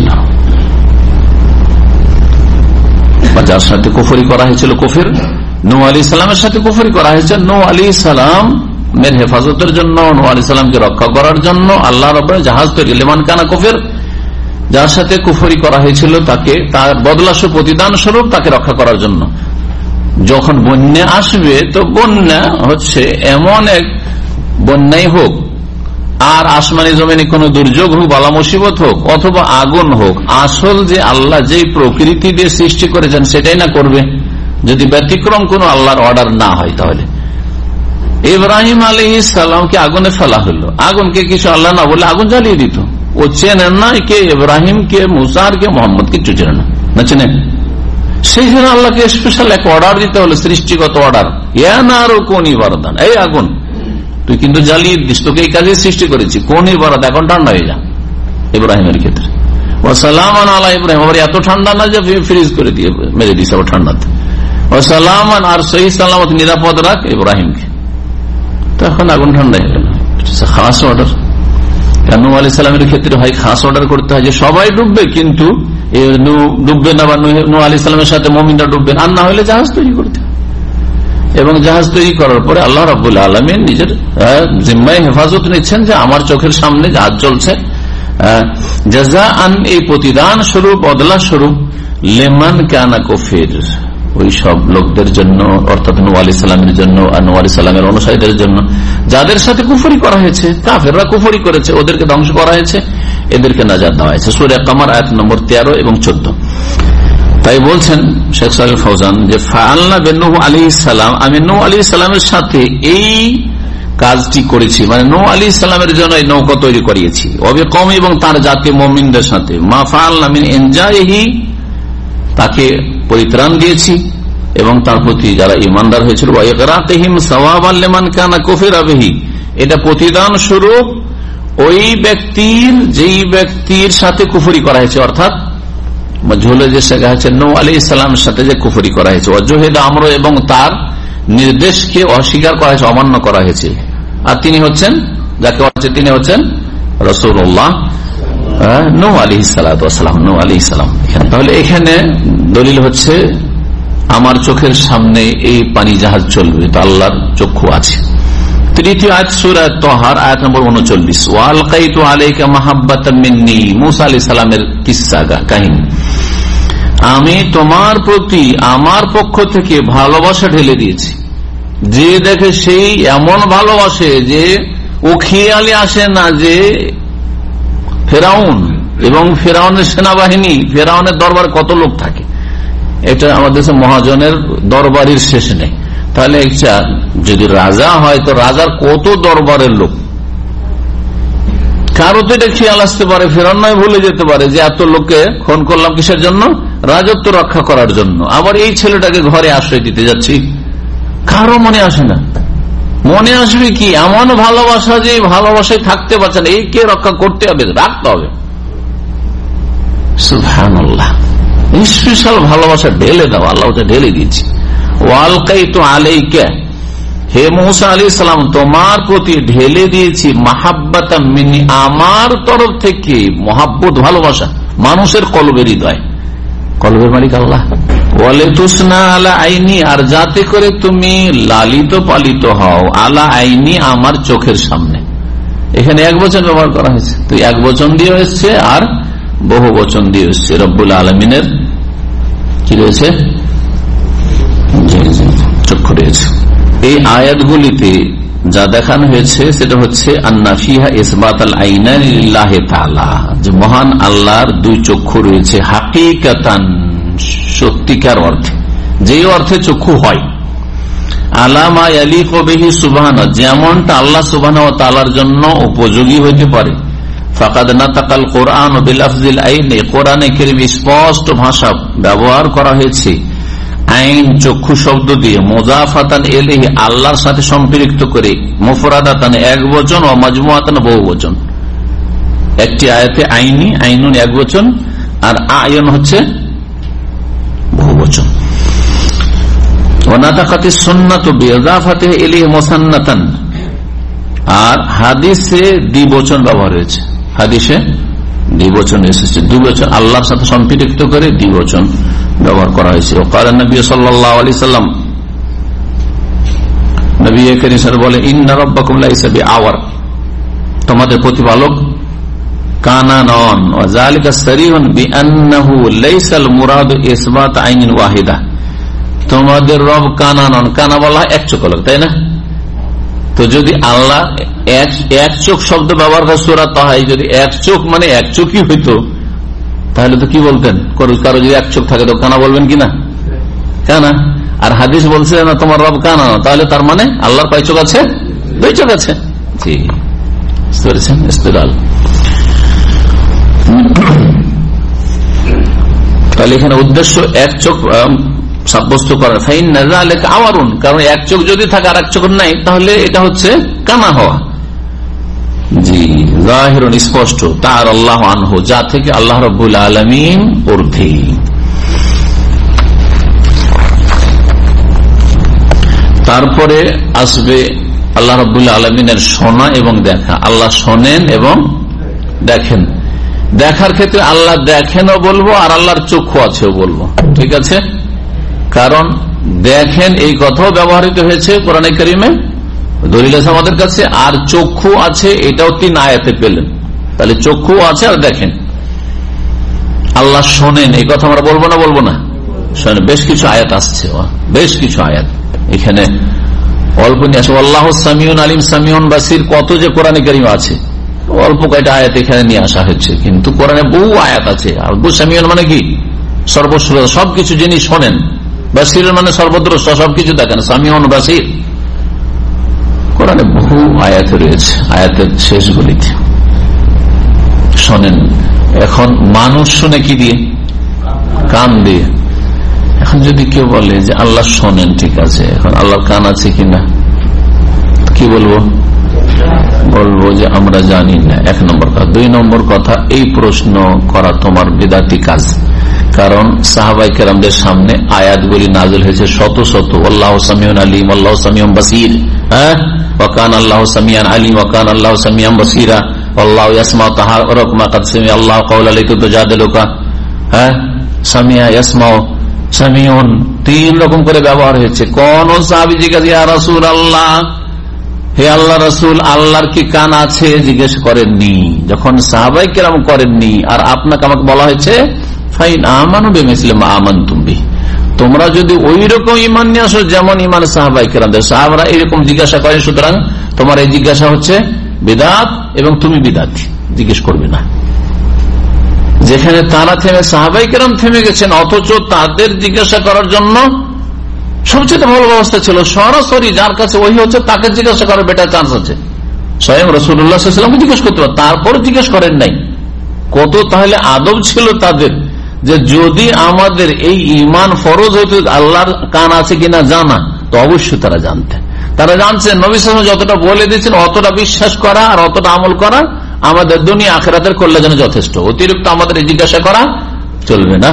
বা যার সাথে কুফরি করা হয়েছিল। কুফর নূহ আলাইহিস সালামের সাথে কুফরি করা হয়েছে, নূহ আলাইহিস সালাম মের হেফাজতের জন্য, নূহ আলাইহিস সালামকে রক্ষা করার জন্য আল্লাহ রাব্বুল জাহাজ তৈরি, লেমান কানা কুফর, যার সাথে কুফরি করা হয়েছিল তাকে, তার বদলা স্বরূপ, প্রতিদান স্বরূপ তাকে রক্ষা করার জন্য। যখন বন্যা আসবে, তো বন্যা হচ্ছে এমন এক বন্যাই হোক, আর আসমানি জমিনে কোন দুর্যোগ হোক, বালা মুসিবত হোক, অথবা আগুন হোক, আসল যে আল্লাহ যেই প্রকৃতি দিয়ে সৃষ্টি করেছেন সেটাই না করবে, যদি ব্যতিক্রম কোন আল্লাহর অর্ডার না হয়। তাহলে ইব্রাহিম আলাইহিস সালামকে আগুনে ফেলা হলো, আগুনকে কিছু আল্লাহ না বলে আগুন জ্বালিয়ে দিত। ও চেনেন না কে ইব্রাহিম, কে মুসা, কে মোহাম্মদ, কিছু চেনেন না, না চেনেন। সেই জন্য আল্লাহকে স্পেশাল এক অর্ডার দিতে হলো, সৃষ্টিগত অর্ডার, ইয়ানারু কুনি বারদান, এই আগুন তুই কিন্তু জ্বালিয়ে দিস, তোকে এই কাজে সৃষ্টি করেছি, কুনি বারদ, এখন ঠান্ডা হয়ে যা। ইব্রাহিমের ক্ষেত্রে ওয়াসালামান আলা ইব্রাহিম, আবার এত ঠান্ডা না যে ফ্রিজ করে দিয়ে মেরে দিস আবার ঠান্ডাতে। ওয়াসালামান, আর সহি সালামত, নিরাপদ রাখ ইব্রাহিমকে। তখন আগুন ঠান্ডা হয়ে গেল, খাস অর্ডার। নূহ আলাইহিস সালামের ক্ষেত্রে হয় খাস অর্ডার করতে হয় যে সবাই ডুববে, কিন্তু ডুববে না, বা নূহ আলাইহিস সালামের সাথে মুমিনরা ডুববে, আর না হলে জাহাজ তৈরি করতে। এবং জাহাজ তৈরি করার পরে আল্লাহ রাব্বুল আলামিন নিজের জিম্মায় হেফাজত নিচ্ছেন যে আমার চোখের সামনে জাহাজ চলছে। জাযাআন, এই প্রতিদান স্বরূপ, বদলা স্বরূপ, লিমান কানা কাফির, ওই সব লোকদের জন্য, অর্থাৎ নূহ আলাইহিস সালামের জন্য আর নূহ আলাইহিস সালামের অনুসারীদের জন্য যাদের সাথে কুফরি করা হয়েছে, কাফেররা কুফরি করেছে, ওদেরকে ধ্বংস করা হয়েছে, এদেরকে নাজাত দেওয়া হয়েছে। সূরা কামার আয়াত নম্বর তেরো এবং চোদ্দ। তাই বলছেন শেখ সালেহ ফাউজান যে ফাআলনা বিনূহ আলাইহিস সালাম, আমি নূহ আলাইহিস সালামের সাথে এই কাজটি করেছি, মানে নূহ আলাইহিস সালামের জন্য এই নৌকা তৈরি করিয়েছি, ওয়াবি কওমি, এবং তার জাতি মুমিনদের সাথে, মা ফাআলনা মিন ইনজাইহি, তাকে পরিত্রাণ দিয়েছি এবং তার প্রতি যারা ঈমানদার হয়েছিল, ওয়া ইগরাকিহিম সাওয়াবান লিমান কানা কুফিরা বিহি, এটা প্রতিদান স্বরূপ ওই ব্যক্তির, যেই ব্যক্তির সাথে কুফরি করা হয়েছে, অর্থাৎ মজহুলে যে শেখা হয়েছে নূহ আলাইহিস সালামের সাথে যে কুফরি করা হয়েছে, ওয়াজহিদ আমর, এবং তার নির্দেশকে অস্বীকার করা হয়েছে, অমান্য করা হয়েছে। আর তিনি হচ্ছেন, যাকে হচ্ছে তিনি হচ্ছেন রাসূলুল্লাহ নূহ আলাইহিস সালাতু ওয়াস সালাম, নূহ আলাইহিস সালাম। তাহলে এখানে দলিল হচ্ছে আমার চোখের সামনে এই পানি জাহাজ চলবে, তো আল্লাহর চক্ষু আছে। তৃতীয় আয়াত সূরা তাহার আয়াত নম্বর উনচল্লিশ, ওয়ালকাইতু আলাইকা মাহাব্বাতাম মিন্নী, মূসা আলাইহিস সালামের কিসসা কাহিনী, আমি তোমার প্রতি আমার পক্ষ থেকে ভালোবাসা ঢেলে দিয়েছি। যে দেখে সেই এমন ভালোবাসে যে ও খেয়ালে আসে না যে ফেরাউন এবং ফেরাউনের সেনাবাহিনী, ফেরাউনের দরবার কত লোক থাকে। এটা আমাদের দেশে মহাজনের দরবারের শেষ নেই। তাহলে একটা যদি রাজা হয় তো রাজার কত দরবারের লোক, কারো তো এটা খেয়াল আসতে পারে, ফেরাউন নয় ভুলে যেতে পারে যে এত লোককে খুন করলাম কিসের জন্য? রাজত্ব রক্ষা করার জন্য। আবার এই ছেলেটাকে ঘরে আশ্রয় দিতে যাচ্ছি, কারো মনে আসে না। মনে আসবে কি? এমন ভালোবাসা যে ভালোবাসায় থাকতে পারছে না, এইকে রক্ষা করতে হবে, রাখতে হবে। সুবহানাল্লাহ, স্পেশাল ভালোবাসা ঢেলে দাও, আল্লাহ ঢেলে দিয়েছি। ওয়ালকাইতু আলাইকা, হে মুসা আলাইহিস সালাম, তোমার প্রতি ঢেলে দিয়েছি মাহাব্বাতাম মিন্নি, আমার তরফ থেকে মহাব্বত, ভালোবাসা, মানুষের কলবের হৃদয়, কলবের মালিক আল্লাহ। ওয়ালিতুসনা আলা আইনি, আর যাতে করে তুমি লালিত পালিত হও, আলা আইনি, আমার চোখের সামনে। এখানে এক বচন ব্যবহার করা হয়েছে, তো এক বচন দিয়ে এসছে আর বহু বচন দিয়ে এসছে। রব্বুল আলামিনের কি রয়েছে? চক্ষু রয়েছে। এই আয়াতগুলিতে যা দেখানো হয়েছে সেটা হচ্ছে আন্না ফিহা ইসবাত আল আইনানি লিল্লাহি তাআলা, যে মহান আল্লাহর দুই চক্ষু রয়েছে, হাকিকাতান, সত্যিকার অর্থে, যে অর্থে চক্ষু হয়, আলামা ইয়ালিকু বিহি সুবহানাহু, যেমনটা আল্লাহ সুবহানাহু ওয়া তাআলার জন্য উপযোগী হইতে পারে। ফাকাদ নাতাকাল কোরআন বিলাফজিল আইন, কোরআনে কারীম স্পষ্ট ভাষা ব্যবহার করা হয়েছে আইন, চক্ষু শব্দ দিয়ে, মুযাফাতান ইলাইহি, আল্লাহর সাথে সম্পৃক্ত করে, মুফরাদাতান এক বচন, ও মাজমুআতান বহু বচন। একটি আয়াতে আইনি, আইনুন এক বচন, আর আয়ন হচ্ছে বহু বচন। ওয়া নাতাকাতিস সুন্নাতু বিইযাফাতিহি ইলাইহি মুসান্নাতান, আর হাদিসে দ্বিবচন ব্যবহার হয়েছে, হাদিসে দ্বিবচন এসেছে, দুবচন আল্লাহর সাথে সম্পৃক্ত করে দ্বিবচন ব্যবহার করা হয়েছে। ওয়াকাল নবী সাল্লাল্লাহু আলাইহি সাল্লাম, নবী করিম সাল্লাল্লাহু বলে, ইন্না রাব্বাকুম লাইসা বিআওয়ার, তোমাদের প্রতিপালক কানা নন। ওয়া যালিকা সারিহুন বিআন্নাহু লাইসাল মুরাদু ইসবাত আইনিন ওয়াহিদা, তোমাদের রব কানা নন, কানা বলা হয় এক চোখক, তাই না? তো যদি আল্লাহ এক এক চোখ শব্দ ব্যবহার করে সূরা তাহায়, যদি এক চোখ মানে এক চোখই হইতো, তাহলে তো কি বলতেন? কারো যদি এক চোখ থাকে তো কানা বলবেন কিনা? কানা। আর হাদিস বলছে না তোমার রব কানা, তাহলে তার মানে আল্লাহর কয় চোখ আছে? দুই চোখ আছে। জি, তাহলে এখানে উদ্দেশ্য এক চোখ সাব্যস্ত করার, ফাইন নাযালিকা আওয়ারুন, কারণ এক চোখ যদি থাকে আর এক চোখ নাই, তাহলে এটা হচ্ছে কানা হওয়া। জি, যাহিরুন, স্পষ্ট, তার আল্লাহ আনহু, যা থেকে আল্লাহ রাব্বুল আলামিন ঊর্ধ্বে। তারপরে আসবে আল্লাহ রাব্বুল আলামিনের শোনা এবং দেখা। আল্লাহ শোনেন এবং দেখেন। দেখার ক্ষেত্রে আল্লাহ দেখেনও বলবো, আর আল্লাহর চক্ষু আছেও বলবো, ঠিক আছে? কারণ দেখেন এই কথাও ব্যবহৃত হয়েছে কোরআনে কারিমে, দলিল আছে আমাদের কাছে, আর চক্ষু আছে, এটাও তিন আয়াতে পেলেন। তাহলে চক্ষু আছে আর দেখেন। আল্লাহ শোনেন এই কথা আমরা বলবো না? বলবো না? শোনেন, বেশ কিছু আয়াত আসছে, বেশ কিছু আয়াত এখানে অল্প নিয়ে আসে। আল্লাহ সামিউন আলিম, সামিউন বাসির, কত যে কোরআনে কারিমে আছে, অল্প কয়টা আয়াত এখানে নিয়ে আসা হচ্ছে, কিন্তু কোরআনে বহু আয়াত আছে। আর সামিউন মানে কি? সর্বশ্রোতা, সবকিছু যিনি শোনেন। বাসির মানে সর্বদ্রষ্টা, সবকিছু দেখেন, সামিউন বাসির। কোরআনে বহু আয়াত রয়েছে, আয়াতের শেষগুলিতে শোনেন। এখন মানুষ শুনে কি দিয়ে? কান দিয়ে। এখন যদি কেউ বলে যে আল্লাহ শোনেন, ঠিক আছে, এখন আল্লাহর কান আছে কিনা, কি বলবো? বলবো যে আমরা জানি না, এক নম্বর কথা। দুই নম্বর কথা, এই প্রশ্ন করা তোমার বিদাতি কাজ, কারণ সাহাবায়ে কেরামদের সামনে আয়াতগুলি নাযিল হয়েছে শত শত। আল্লাহু সামিউন আলিম, আল্লাহু সামিউন বাসীর, হ্যাঁ, ওয়া কানা আল্লাহু সামিয়ান আলিম, ওয়া কানা আল্লাহু সামিয়ান বাসীরা, আল্লাহু ইয়াসমাউ তাহারুকা মা কাদ সামিআ আল্লাহু কাওলা লাতি তুজাদিলুকা, হ্যাঁ, সামিয়া ইয়াসমাউ সামিউন, তিন রকম করে ব্যবহার হয়েছে। কোন সাহাবী জিজ্ঞাসা, ইয়া রাসূলুল্লাহ, হে আল্লাহ রাসূল, আল্লাহর কি কান আছে? জিজ্ঞেস করেননি। যখন সাহাবায়ে কেরাম করেননি, আর আপনাকে আমাকে বলা হয়েছে ফাইন আমানু বিমিসলি মা আমানতুম বিহি, তোমরা যদি ওই রকম ইমান নিয়ে আসো যেমন ইমান সাহাবাই কেরামদের, সাহাবারা এইরকম জিজ্ঞাসা করেন, সুতরাং তোমার এই জিজ্ঞাসা হচ্ছে বিদআত এবং তুমি বিদআতি, জিজ্ঞেস করবে না। যেখানে তারা থেমে সাহাবাই কেরাম থেমে গেছেন, অথচ তাদের জিজ্ঞাসা করার জন্য সবচেয়ে ভালো ব্যবস্থা ছিল সরাসরি যার কাছে ওই হচ্ছে তাকে জিজ্ঞাসা করার বেটার চান্স আছে। স্বয়ং রাসূলুল্লাহ সাল্লাল্লাহু আলাইহি ওয়াসাল্লামকে জিজ্ঞেস করতে পারে, তারপরে জিজ্ঞেস করেন নাই। কত তাহলে আদব ছিল তাদের, যে যদি আমাদের এই ইমান ফরজ হইত আল্লাহর কান আছে কিনা জানা, তো অবশ্যই তারা জানতেন। তারা জানছেন নবী সাল্লাল্লাহু আলাইহি ওয়াসাল্লাম যতটা বলে দিয়েছেন অতটা বিশ্বাস করা আর অতটা আমল করা আমাদের দুনিয়া আখিরাতের কল্যাণের জন্য যথেষ্ট। অতিরিক্ত আমাদের জিজ্ঞাসা করা চলবে না।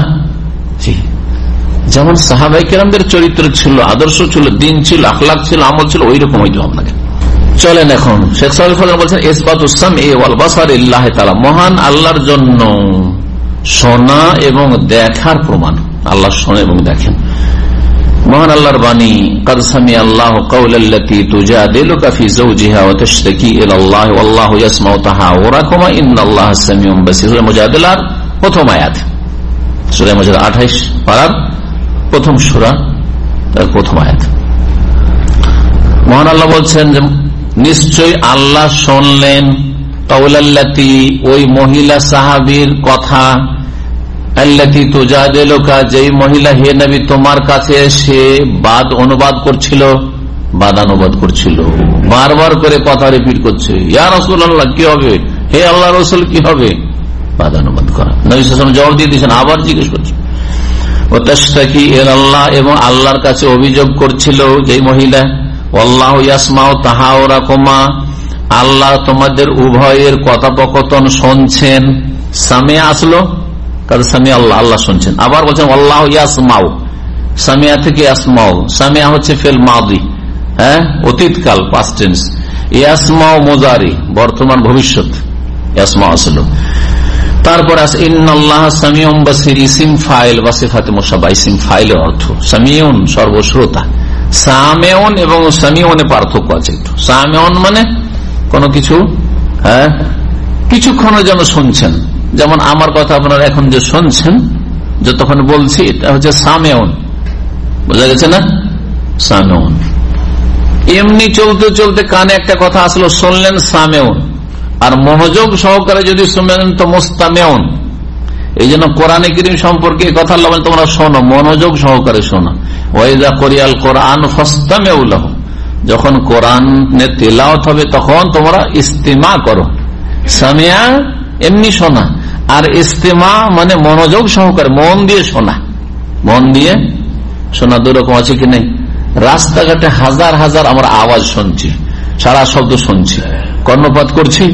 যেমন সাহাবায়ে কেরামদের চরিত্র ছিল, আদর্শ ছিল, দিন ছিল, আখলাক ছিল, আমল ছিল, ওই রকম হইতো আপনাকে। চলেন এখন শেখ সালেহ বলছেন ইসবাতুস সামঈ ওয়াল বাসারি লিল্লাহি তাআলা, মহান আল্লাহর জন্য শোনা এবং দেখার প্রমাণ। আল্লাহ শোনেন এবং দেখেন। মহান আল্লাহর বাণী, কাদ সামিআ আল্লাহু কাওলাল্লাতী তুজাদিলুকা ফি যাওজিহা ওয়া তাশতাকি ইলাল্লাহি ওয়াল্লাহু ইয়াসমাউ তাহাওরাকুমা ইন্নাল্লাহা সামিউন বাসীর। সূরা মুজাদিলার প্রথম আয়াত, সূরা মুজাদিলা আঠাইশ পারার প্রথম সূরা তার প্রথম আয়াত। মহান আল্লাহ বলছেন যে নিশ্চয় আল্লাহ শুনলেন কাওলাল্লাতী, ওই মহিলা সাহাবীর কথা, আল্লাতী তুজাদিলুকা, যেই মহিলা হে নবী তোমার কাছে এসে বাদ অনুবাদ করছিল, বাদ অনুবাদ করছিল, বারবার করে কথা রিপিট করছে, ইয়া রাসূলুল্লাহ কি হবে, হে আল্লাহ রাসূল কি হবে, বাদ অনুবাদ করা। নবী সাল্লাল্লাহু আলাইহি ওয়াসাল্লাম জবাব দিয়ে দিয়েছেন, আবার জিজ্ঞেস করছে। ওয়া তাশতাকি ইলাল্লাহ, এবং আল্লাহর কাছে অভিযোগ করছিল যেই মহিলা, আল্লাহু ইয়াসমাউ তাহাওরাকুমা, আল্লাহ তোমাদের উভয়ের কথোপকথন শুনছেন। সামিয়া আসলো, কারণ সামিয়া আল্লাহ, আল্লাহ শুনছেন। আবার বলছেন আল্লাহু ইয়াসমাউ, সামিয়া থেকে ইয়াসমাউ, সামিয়া হচ্ছে ফেল মাদি, হ্যাঁ অতীতকাল পাস্ট টেন্স, ইয়াসমাউ মুজারি বর্তমান ভবিষ্যৎ, ইয়াসমাউ আসলো। তারপর আছে ইন্নাল্লাহা সামিউন বাসীর, ইসিম ফাইল ওয়া সিফাতে মুশাব্বাহ, ইসিম ফাইলের অর্থ সামিউন সর্বশ্রোতা, সামিউন এবং সামিউনে পার্থক্য আছে একটু। সামিউন মানে কোনো কিছু, হ্যাঁ কিছুক্ষণের জন্য শুনছেন, যেমন আমার কথা আপনারা এখন যে শুনছেন যতক্ষণ বলছি, এটা হচ্ছে সামিউন, বোঝা গেছে না? সামিউন এমনি চলতে চলতে কানে একটা কথা আসলো, শুনলেন সামিউন, আর মনোযোগ সহকারে যদি শুনলেন তো মুস্তামিউন। এই জন্য কোরআনে কারীম সম্পর্কে কথা আল্লাহ বলেন তোমরা শোনো, মনোযোগ সহকারে শোনো। ওয়াইযা কুরিয়াল কুরআন ফাসতামিউ লাহু, যখন কোরআনের তেলাওয়াত হবে তখন তোমরা ইস্তিমা করো। সামিয়া এমনি শোনা, আর ইস্তিমা মানে মনোযোগ সহকারে মন দিয়ে শোনা। মন দিয়ে শোনা দুই রকম আছে কি নেই? রাস্তাঘাটে হাজার হাজার আমরা আওয়াজ শুনছি, সারা শব্দ শুনছি, কর্ণপাত করছি,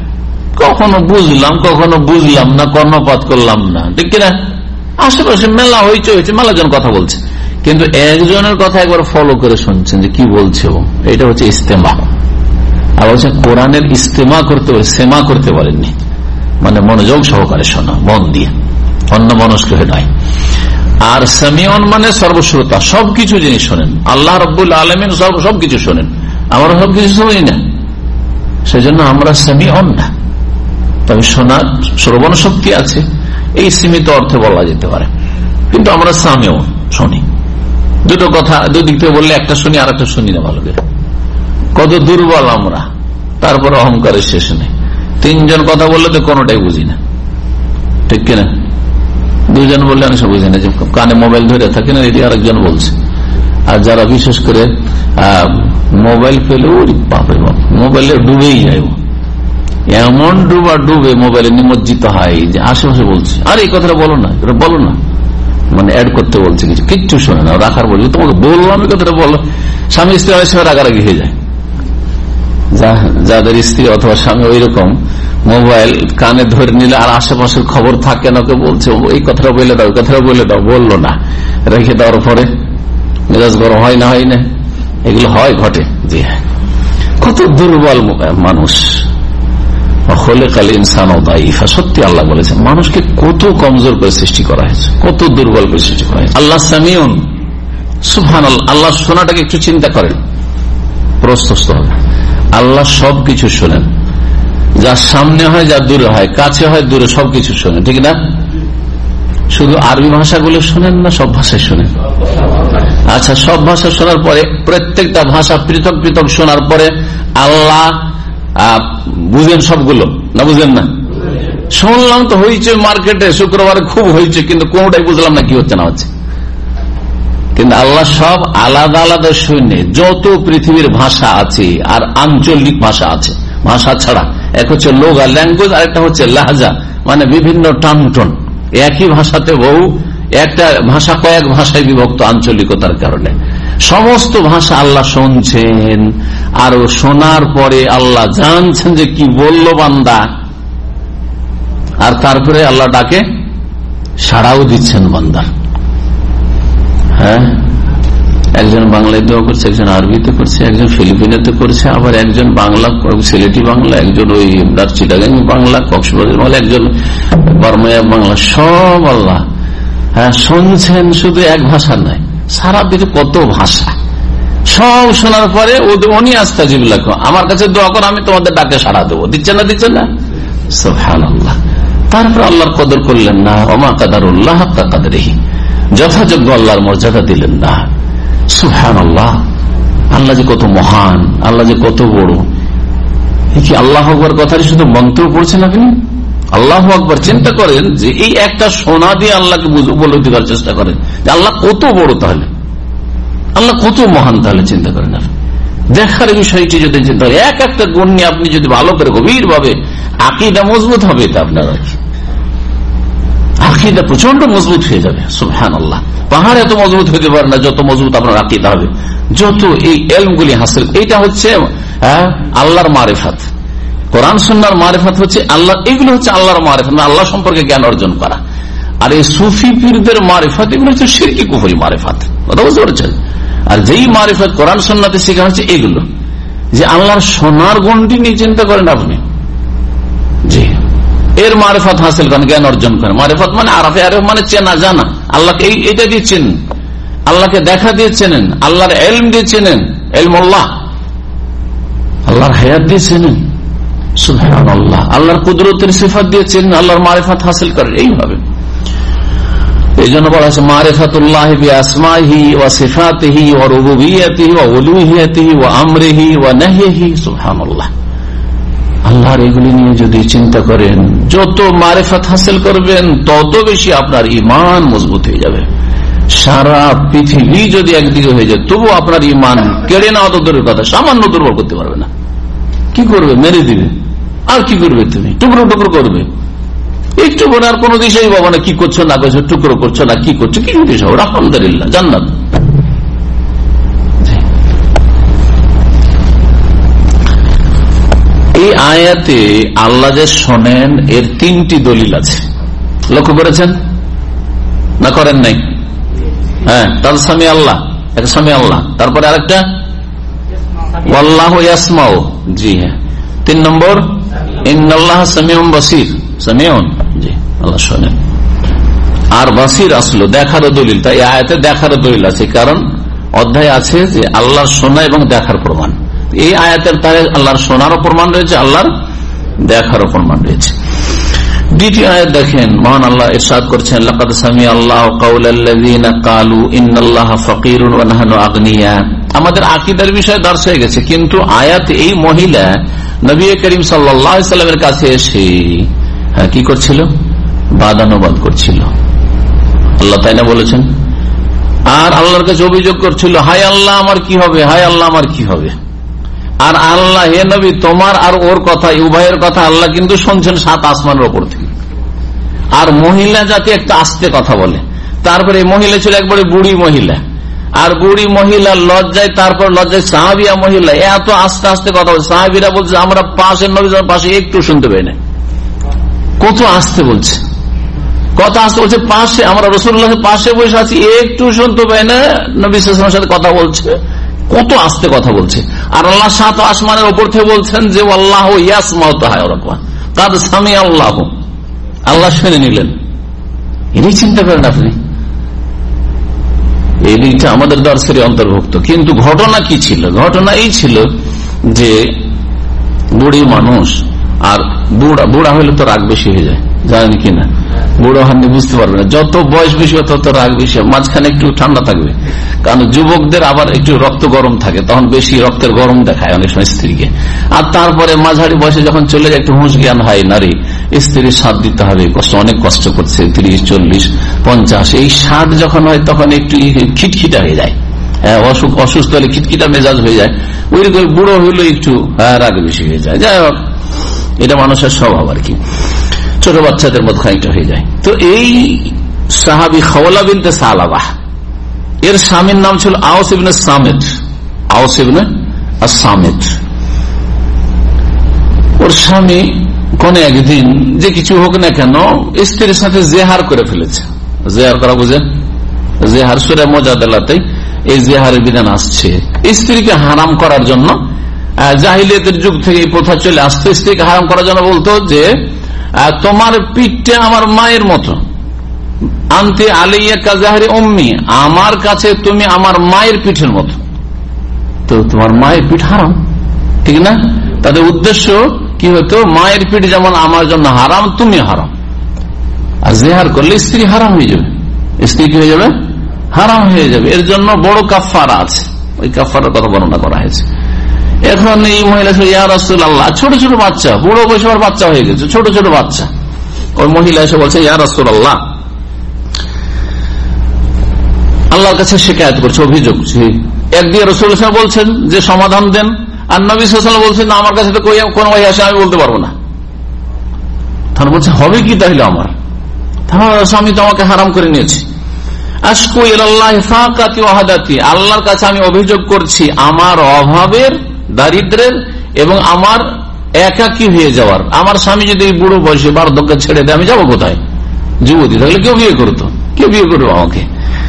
কখনো বুঝলাম কখনো বুঝলাম না, কর্ণপাত করলাম না, ঠিক কিনা? আশেপাশে মেলা হইচই হয়েছে, মেলাজন কথা বলছে, কিন্তু একজনের কথা একবার ফলো করে শুনছেন যে কি বলছে, এটা হচ্ছে ইস্তেমা। আর বলছে কোরআনের ইস্তেমা করতে বলে, সেমা করতে বলেননি, মানে মনোযোগ সহকারে শোনা, মন দিয়ে, অন্য মনস্ক হয়ে নয়। আর সামিউন মানে সর্বশ্রোতা, সবকিছু জিনিস শোনেন। আল্লাহ রাব্বুল আলামিন সব সবকিছু শোনেন, আমরা সবকিছু শুনি না, সেজন্য আমরা সামিউন না। তবে শোনার শ্রবণ শক্তি আছে, এই সীমিত অর্থে বলা যেতে পারে, কিন্তু আমরা সামিউন শুনি। দুটো কথা দুদিক থেকে বললে একটা শুনি আর একটা শুনি না ভালো করে। কত দুর্বল আমরা, তারপর অহংকারের শেষ নেই। তিনজন কথা বললে তো কোনোটাই বুঝি না, ঠিক কিনা? দুইজন বললে আমি সব বুঝি না, যে কানে মোবাইল ধরে থাকে না, এটি আরেকজন বলছে। আর যারা বিশেষ করে মোবাইল পেলে ওই বাপরে বাপ, মোবাইলে ডুবেই যায়, এমন ডুবা ডুবে মোবাইলে নিমজ্জিত হয় যে আশেপাশে বলছে আর এই কথাটা বলো না, এটা বলো না, মানে অ্যাড করতে বলছে, কিছু কিচ্ছু শোনে না, রাখার বলছে তোমাকে বললাম এই কথাটা বলো। স্বামী স্ত্রী অনেক সময় রাগারাগি হয়ে যায়, যাদের স্ত্রী অথবা স্বামী ওই রকম মোবাইল কানে ধরে নিলে আর আশেপাশের খবর থাকে না, ওকে বলছে এই কথাটা বলে দাও, কথাটা বলে দাও, বললো না, রেখে দেওয়ার পরে মেজাজ গরম হয় না, হয় না, এগুলো হয়, ঘটে। জি হ্যাঁ, কত দুর্বল মানুষ। সত্যি আল্লাহ বলেছেন মানুষকে কত কমজোর করে সৃষ্টি করা হয়েছে, কত দুর্বল করে সৃষ্টি করা হয়েছে। আল্লাহ সামিউন, সুবহানাল্লাহ। আল্লাহ শোনাটাকে একটু চিন্তা করেন, প্রস্তুত হবে। আল্লাহ সবকিছু শোনেন, যা সামনে হয়, যা দূরে হয়, কাছে হয়, দূরে, সবকিছু শোনেন, ঠিক না? শুধু আরবি ভাষাগুলো শোনেন না সব ভাষায় শোনেন? আচ্ছা, সব ভাষা শোনার পরে প্রত্যেকটা ভাষা পৃথক পৃথক শোনার পরে আল্লাহ বুঝেন সবগুলো না বুঝেন না? শুনলাম তো হয়েছে মার্কেটে শুক্রবারে খুব হয়েছে, কিন্তু কোনটাই বুঝলাম না কি হচ্ছে না হচ্ছে। কিন্তু আল্লাহ সব আলাদা আলাদা শুনে যত পৃথিবীর ভাষা আছে আর আঞ্চলিক ভাষা আছে, ভাষা ছাড়া এক হচ্ছে লোগা ল্যাঙ্গুয়েজ আর একটা হচ্ছে লাহাজা, মানে বিভিন্ন টানটন। একই ভাষাতে বহু একটা ভাষা কয়েক ভাষায় বিভক্ত আঞ্চলিকতার কারণে সমস্ত ভাষা আল্লাহ শুনছেন। আর শোনার পরে আল্লাহ জানছেন যে কি বলল বান্দা, আর তারপরে আল্লাহ ডাকে সাড়াও দিচ্ছেন বান্দার। হ্যাঁ, একজন বাংলায় দোয়া করছে, একজন আরবিতে করছে, একজন ফিলিপিনেতে করছে, আবার একজন বাংলা সিলেটি বাংলা, একজন ওই চিটাগাং বাংলা, কক্সবাজার বাংলা, একজন বর্মায়া বাংলা, সব আল্লাহ হ্যাঁ শুনছেন। শুধু এক ভাষা নয়, সারা পৃথিবী কত ভাষা সব শোনার পরে উনি আস্তাজিব লাকুম, আমার কাছে দোয়া করো আমি তোমাদের ডাকে সাড়া দেবো। দিচ্ছেন না দিচ্ছেন না? সুবহানাল্লাহ। তারপর আল্লাহর কদর করলেন না, ওমা কাদারুল্লাহ হাক্কা কাদরিহি, যথাযোগ্য আল্লাহর মর্যাদা দিলেন না। সুবহানাল্লাহ, আল্লাহ যে কত মহান, আল্লাহ যে কত বড়। কি আল্লাহু আকবার কথাটি শুধু মন্ত্র পড়ছেন আপনি? আল্লাহু আকবার চিন্তা করেন যে এই একটা সোনা দিয়ে আল্লাহকে উপলব্ধি করার চেষ্টা করেন যে আল্লাহ কত বড়, তাহলে আল্লাহ কত মহান, তাহলে চিন্তা করেন। আপনি দেখার বিষয়টি যদি চিন্তা করেন, এক একটা গুণ নিয়ে আপনি যদি ভালো করে গভীর ভাবে, আকীদা মজবুত হবে, এটা আপনার আকীদা প্রচন্ড মজবুত হয়ে যাবে। সুবহানাল্লাহ, পাহাড় এত মজবুত হতে পারে না যত মজবুত আপনার আকীদা হবে, যত এই ইলমগুলি হাসিল। এইটা হচ্ছে আল্লাহর মারিফাত, কোরআন সুন্নাহর মারিফাত হচ্ছে আল্লাহ, এগুলো হচ্ছে আল্লাহর মারিফাত, আল্লাহ সম্পর্কে জ্ঞান অর্জন করা। আর এই সুফি পীরদের মারিফাত এগুলো হচ্ছে শিরকি কুফরি মারিফাত, কথা বুঝতে পারছেন? আর যেই মারিফাত কোরআন সুন্নাহতে শেখা হচ্ছে এগুলো, যে আল্লাহর সোনার গুণটি নিয়ে চিন্তা করেন আপনি, জি এর মারিফাত হাসিল করেন, জ্ঞান অর্জন করেন। মারিফাত মানে আরাফে, আরেফ মানে চেনা জানা, আল্লাহকে এইটা দিয়ে চেনেন, আল্লাহকে দেখা দিয়ে চেনেন, আল্লাহর ইলম দিয়ে চেনেন, ইলমুল্লাহ, আল্লাহর হায়াত দিয়ে চেনেন। সুবহানাল্লাহ, আল্লাহর কুদরতের সিফাত দিয়ে চেনেন, আল্লাহর মারিফাত হাসিল করেন। এইভাবে এই জন্য বলা হয়েছে মারিফাতুল্লাহ বিআসমাইহি ওয়া সিফাতিহি ওয়া রুবুবিয়্যাতিহি ওয়া উলুহিয়্যাতিহি ওয়া আমরিহি ওয়া নাহয়িহি। সুবহানাল্লাহ, আল্লাহর এগুলি নিয়ে যদি চিন্তা করেন, যত মারিফাত হাসিল করবেন তত বেশি আপনার ঈমান মজবুত হয়ে যাবে। সারা পৃথিবী যদি একদিকে হয়ে যায় তবু আপনার ঈমান কেড়ে নেওয়া তো দূরের কথা, সামান্য দুর্বল করতে পারবে না। কি করবে? মেরে দিবে। আর কি করবে? তুমি টুকরো টুকরো করবে, একটু করে আর কোনো দিশেই বাবা না কি করছো না করছো, টুকরো করছো না কি করছো, কি দিশ হবে? আলহামদুলিল্লাহ, জান্নাত। এই আয়াতে আল্লাহ যে শোনেন এর তিনটি দলিল আছে, লক্ষ্য করেছেন না করেন নাই? হ্যাঁ, তার স্বামী আল্লাহ, এক স্বামী আল্লাহ, তারপরে আরেকটা আল্লাহ ইয়াসমাউ, জি হ্যাঁ, তিন নম্বর ইন্নাল্লাহ সামিউন বাসীর, সামিউন, জি আল্লাহ শোনেন। আর বাসীর আসলো দেখারও দলিল, তাই আয়াতে দেখারও দলিল আছে, কারণ অধ্যায় আছে যে আল্লাহর শোনা এবং দেখার প্রমাণ। এই আয়াতের তারে আল্লাহর শোনারও প্রমাণ রয়েছে, আল্লাহর দেখারও প্রমাণ রয়েছে। দ্বিতীয় আয়াত দেখেন, মহান আল্লাহ ইরশাদ করছেন, লাকাদ সামিআ আল্লাহু কাওলাল্লাযীনা ক্বালু ইন্নাল্লাহা ফাকীরুন ওয়া নাহনু আগনিয়া। আমাদের আকীদার বিষয়ে দর্শ হয়ে গেছে, কিন্তু আয়াতে এই মহিলা নবী করিম সাল্লাল্লাহু আলাইহি সাল্লামের কাছে এসে হ্যাঁ কি করছিল? বাদানুবাদ করছিল। আল্লাহ তাই না বলেছেন? আর আল্লাহর কাছে অভিযোগ করছিল, হায় আল্লাহ আমার কি হবে, হায় আল্লাহ আমার কি হবে। আর আল্লাহ, হে নবী, তোমার আর ওর কথা, উভয়ের কথা আল্লাহ কিন্তু শুনছেন সাত আসমানের ওপর থেকে। আর মহিলা জাতি একটা আস্তে কথা বলে। তারপরে এই মহিলা ছিল একবারে বুড়ি মহিলা, আর বুড়ি মহিলা লজ্জায়, তারপর লজ্জায় সাহাবিয়া মহিলা এত আস্তে আস্তে কথা বলছে। সাহাবিরা বলছে আমরা পাশের নবী পাশে একটু শুনতে পাই না, কত আস্তে বলছে, কত আস্তে বলছে। পাশে আমরা রাসূলুল্লাহর পাশে বসে আছি, একটু শুনতে পাই না নবী সাল্লাল্লাহু আলাইহি ওয়াসাল্লামের সাথে কথা বলছে, কত আস্তে কথা বলছে। আর আল্লাহ সাত আসমানের উপর থেকে বলছেন যে আল্লাহু ইয়াসমাউ তাহাওয়ারাকুম, কাদ সামিআ আল্লাহ, আল্লাহ শুনে নিলেন। এটাই চিন্তা করেন আপনি, এই দিকটা আমাদের দর্শের অন্তর্ভুক্ত। কিন্তু ঘটনা কি ছিল? ঘটনা এই ছিল যে বুড়ি মানুষ, আর বুড়া বুড়া হইলে তো রাগ বেশি হয়ে যায়, জানেন কিনা? বুড়ো হান্নি বুঝতে পারবে না, যত বয়স বেশি তত রাগ বেশি, মাঝখানে একটু ঠান্ডা থাকবে। কারণ যুবকদের আবার একটু রক্ত গরম থাকে, তখন বেশি রক্তের গরম দেখায় অনেক সময় স্ত্রীকে। আর তারপরে মাঝারি বয়সে যখন চলে যায় একটু হুঁশ জ্ঞান হয় নারী, স্ত্রীর সাথ দিতে হবে, কষ্ট অনেক কষ্ট করছে, তিরিশ চল্লিশ পঞ্চাশ, এই ষাট যখন হয় তখন একটু খিটখিটা হয়ে যায়। হ্যাঁ, অসুখ অসুস্থ হলে খিটখিটা মেজাজ হয়ে যায়, ওই রকম বুড়ো হইলে একটু হ্যাঁ রাগ বেশি হয়ে যায়। যাই হোক, এটা মানুষের স্বভাব আর কি, ছোট বাচ্চাদের মতো খানিকটা হয়ে যায়। তো এই সাহাবী খাওলা বিনতে সালাবাহ, এর স্বামীর নাম ছিল আওস ইবনে সামিত। আওস ইবনে সামিত, ওর স্বামী কোন একদিন যে কিছু হোক না কেন স্ত্রীর সাথে জেহার করে ফেলেছে। জেহার করা বুঝেন, জেহার সূরা মুজাদালাতে এই জেহারের বিধান আসছে স্ত্রীকে হারাম করার জন্য। জাহিলিয়াতের যুগ থেকে এই প্রথা চলে আসতো, স্ত্রীকে হারাম করার জন্য বলতো যে তোমার পিঠটা আমার মায়ের মতো, আনতে আলাইয়া কাজাহারি উম্মি, আমার কাছে তুমি আমার মায়ের পিঠের মতো। তো তোমার মায়ের পিঠ হারাম, ঠিক না? তাদের উদ্দেশ্য কি হতো, মায়ের পিঠ যেমন আমার জন্য হারাম, তুমি হারাম। আর জেহার করলে স্ত্রী হারাম হয়ে যাবে, স্ত্রী কি হয়ে যাবে, হারাম হয়ে যাবে। এর জন্য বড় কাফারা আছে, ওই কাফারার কথা বর্ণনা করা হয়েছে। এখন এই মহিলা ইয়া রাসূলুল্লাহ, ছোট ছোট বাচ্চা, বুড়ো বয়সে বাচ্চা হয়ে গেছে, ছোট ছোট বাচ্চা। ওই মহিলা এসে বলছে, ইয়া রাসূলুল্লাহ, আল্লাহর কাছে শিকায়ত করছে, অভিযোগ। একদিকে রাসূলুল্লাহ বলছেন যে সমাধান দেন, আর নবী সাল্লাল্লাহু আলাইহি ওয়াসাল্লাম বলছেন না, আমার কাছে তো কোন ওহী আসে আমি বলতে পারবো না। তাহলে বলছে হবে কি তাহলে আমার, তাহলে স্বামী তো আমাকে হারাম করে নিয়েছে। আশকু ইলাল্লাহি ফাকাতি ওয়া হাদাতি, আল্লাহর কাছে আমি অভিযোগ করছি আমার অভাবের, দারিদ্রের এবং আমার একাকী হয়ে যাওয়ার। আমার স্বামী যদি বুড়ো বয়সে বার্ধক্য ছেড়ে দেয় আমি যাবো কোথায়? যুবতী থাকলে কেউ বিয়ে করতো, কেউ বিয়ে করবো আমাকে।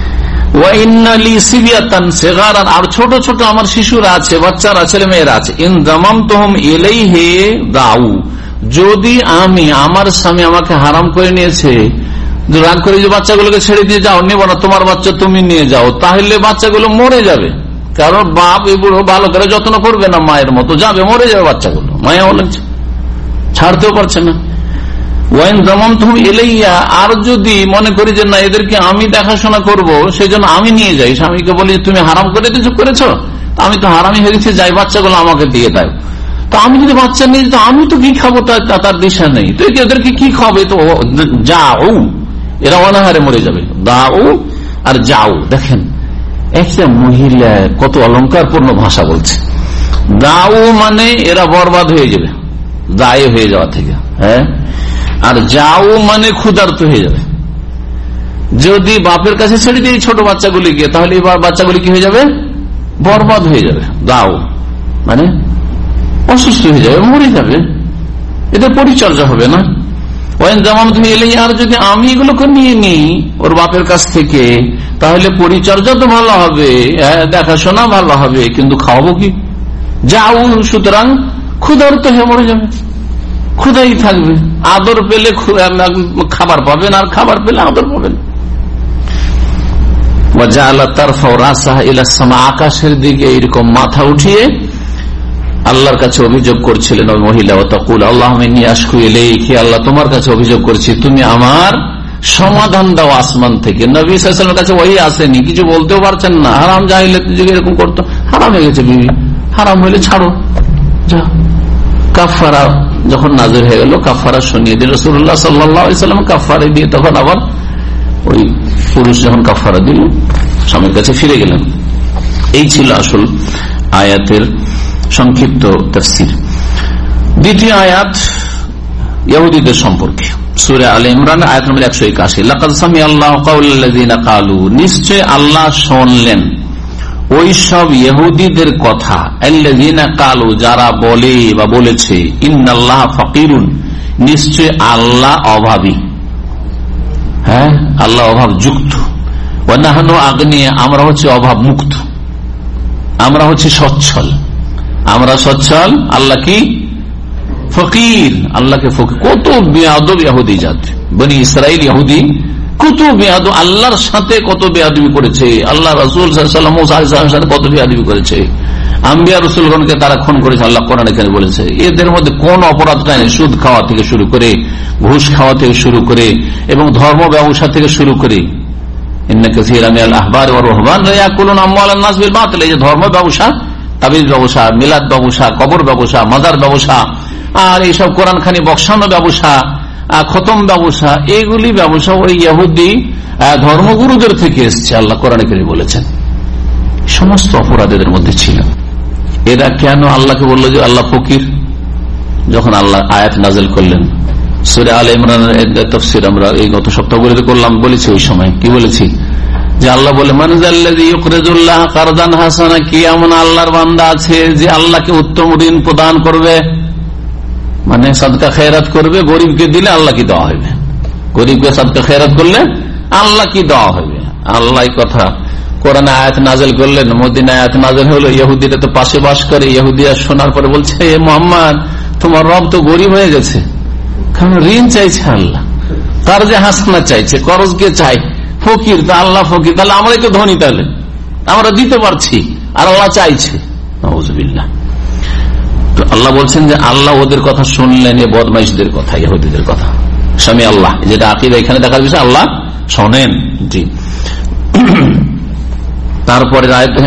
আর ছোট ছোট আমার শিশুরা আছে, বাচ্চারা, ছেলে মেয়েরা আছে। ইন দামামতুহুম ইলাইহি দাউ, যদি আমি, আমার স্বামী আমাকে হারাম করে নিয়েছে, রাগ করে যে বাচ্চাগুলোকে ছেড়ে দিয়ে যাও, নেবো না, তোমার বাচ্চা তুমি নিয়ে যাও, তাহলে বাচ্চাগুলো মরে যাবে। কারণ বাপ এই বুড়ো ভালো করে যত্ন করবে না, মায়ের মতো যাবে, মরে যাবে বাচ্চাগুলো, মায়া বলেছে, ছাড়তেও পারছে না। ওয়াইন জামাম তুমি এলাইয়া, আর যদি মনে করি যে না এদেরকে আমি দেখাশোনা করব, সেই জন্য আমি নিয়ে যাই, স্বামীকে বলি তুমি হারাম করে কিছু করেছো, আমি তো হারামি হয়ে গেছি, যাই বাচ্চাগুলো আমাকে দিয়ে দাও। তো আমি যদি বাচ্চা নিয়ে তো আমি তো কি খাবো তার দিশা নেই, তো এদেরকে কি খাবে? তো যাও, এরা অনাহারে মরে যাবে। দাও আর যাও, দেখেন একটা মহিলা কত অলঙ্কারপূর্ণ ভাষা বলছে। দাও মানে এরা বরবাদ হয়ে যাবে, দায় হয়ে যাওয়া থেকে, হ্যাঁ। আর যাও মানে ক্ষুধার্ত হয়ে যাবে। যদি বাপের কাছে ছেড়ে দিয়ে ছোট বাচ্চাগুলিকে, তাহলে এবার বাচ্চাগুলি কি হয়ে যাবে, বরবাদ হয়ে যাবে। দাও মানে অসুস্থ হয়ে যাবে, মরে যাবে, এদের পরিচর্যা হবে না। তুমি এলে, আর যদি আমি এগুলোকে নিয়ে নিই ওর বাপের কাছ থেকে, তাহলে পরিচর্যা তো ভালো হবে, দেখাশোনা ভালো হবে, কিন্তু খাওয়াবো কি? যাও, সুতরাং ক্ষুধার্ত হয়ে মরে যাবে, ক্ষুধাই থাকবে। আদর পেলে খাবার পাবেন, আর খাবার পেলে আদর পাবেন। আকাশের দিকে এরকম মাথা উঠিয়ে আল্লাহর কাছে অভিযোগ করছিলেন ওই মহিলা। তাকুল আল্লাহুম্মা ইন্নী আশকু ইলাইকি, আল্লাহ তোমার কাছে অভিযোগ করছি, তুমি আমার সমাধান দাও আসমান থেকে। নবী সাল্লাল্লাহু আলাইহি ওয়াসাল্লামের কাছে ওহী আসেনি, কিছু বলতেও পারছেন না। হারাম জাহিলিয়াতের যুগে এরকম করতো, হারাম হয়ে গেছে বিবি, হারাম হইলে ছাড়ো, যা। কাফারা যখন নাযিল হয়ে গেল, কাফারা শুনিয়ে দিল রাসূলুল্লাহ সাল্লাল্লাহু আলাইহি ওয়াসাল্লাম। কাফারা দিয়ে তখন আবার ওই পুরুষ যখন কাফারা দিল, স্বামীর কাছে ফিরে গেলেন। এই ছিল আসল আয়াতের সংক্ষিপ্ত তাফসীর। দ্বিতীয় আয়াত ইহুদীদের সম্পর্কে, সূরা আলে ইমরান আয়াত নম্বর একশো একাশি। লাকাদ সামিআল্লাহু কাওলাল্লাযীনা ক্বালু, নিশ্চয় আল্লাহ শুনলেন ওই সব ইহুদীদের কথা, আল্লাযীনা ক্বালু, যারা বলে বা বলেছে, ইন্নাল্লাহা ফাকিরুন, নিশ্চয় আল্লাহ অভাবী, হ্যাঁ আল্লাহ অভাব যুক্ত, ওয়া নাহনু আগনিয়া, আমরা হচ্ছে অভাব মুক্ত, আমরা হচ্ছে সচ্ছল, আমরা সচ্ছল, আল্লাহ কি ফকির, আল্লাহকে ফকির। কত বেয়াদব ইহুদি জাত, বনি ইসরাইল ইহুদি, কত বেয়াদব, আল্লাহর সাথে কত বেয়াদবি করেছে, আল্লাহ রাসূল সাল্লাল্লাহু আলাইহি ওয়াসাল্লামের সাথে কত বেয়াদবি করেছে, আম্বিয়া রসুলগণকে তারা খুন করেছে, আল্লাহ কোরআন এখানে বলেছে। এদের মধ্যে কোন অপরাধটা নেই? সুদ খাওয়া থেকে শুরু করে, ঘুষ খাওয়া থেকে শুরু করে, এবং ধর্ম ব্যবসা থেকে শুরু করে। ধর্ম ব্যবসা, তাবিজ ব্যবসা, মিলাদ ব্যবসা, কবর ব্যবসা, মাজার ব্যবসা, আর এইসব কোরআন খানি বক্সানো ব্যবসা, খতম ব্যবসা, এইগুলি ব্যবসা ওই ইহুদি ধর্মগুরুদের থেকে এসছে, আল্লাহ কোরআনে কারীমে বলেছেন। সমস্ত অপরাধ এদের মধ্যে ছিল। এরা কেন আল্লাহকে বললো যে আল্লাহ ফকির? যখন আল্লাহ আয়াত নাযিল করলেন সূরা আলে ইমরানের তাফসীর আমরা এই গত সপ্তাহগুলোতে করলাম, বলেছি ওই সময় কি বলেছি যে আল্লাহ বলে মান যাল্লাযী ইউকরিজুল্লাহ কারদান হাসানা, কি এমন আল্লাহর বান্দা আছে যে আল্লাহকে উত্তম ঋণ প্রদান করবে, মানে সাদকা খেরাত করবে, গরিবকে দিলে আল্লাহ কি দেওয়া হবে, গরিবকে সাদকা খেরাত করলে আল্লাহ কি দেওয়া হবে। আল্লাহ কথা কোরআনে আয়াত নাযিল করলেন, মদিনায় আয়াত নাযিল হলো, ইহুদিরা তো পাশে বাস করে, ইহুদিরা শোনার পরে বলছে এ মুহাম্মদ তোমার রব তো গরিব হয়ে গেছে, কারণ ঋণ চাইছে আল্লাহ, তার যে হাসনা চাইছে, করজকে চাই, ফকির, তা আল্লাহ ফকির, তাহলে আমরা একটু ধনী, তাহলে আমরা দিতে পারছি আর আল্লাহ চাইছে। নাউযুবিল্লাহ। তো আল্লাহ বলছেন যে আল্লাহ ওদের কথা শুনলেন, এ বদমাইশদের কথা, ইহুদিদের কথা। স্বামী আল্লাহ, যেটা আকীদা এখানে দেখা যাচ্ছে, আল্লাহ শোনেন। জি। তারপরে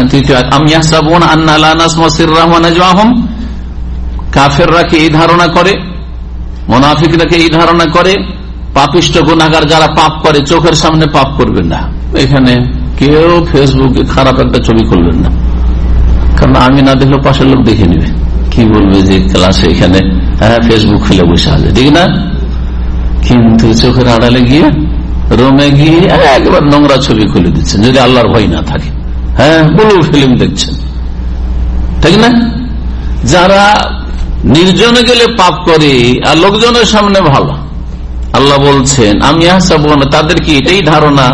কাফেররা কি এই ধারণা করে, মুনাফিকরা কি এই ধারণা করে, পাপিষ্ঠ গুনাহগার যারা পাপ করে চোখের সামনে পাপ করবেন না। এখানে কেউ ফেসবুকে খারাপ একটা ছবি খুলবেন না, কারণ আমি না দেখলে পাশের লোক দেখে নিবে, কি বলবে যে ক্লাসে এখানে হ্যাঁ ফেসবুক খুলে বসে আছে, ঠিক না? কিন্তু চোখের আড়ালে গিয়ে রুমে গিয়ে একবার নোংরা ছবি খুলে দিচ্ছেন, যদি আল্লাহর ভয় না থাকে। হ্যাঁ, ব্লু ফিল্ম দেখছেন, ঠিক না? যারা নির্জনে গেলে পাপ করে আর লোকজনের সামনে ভালো, আল্লাহ বলছেন আমি তাদের কি এটাই ধারণা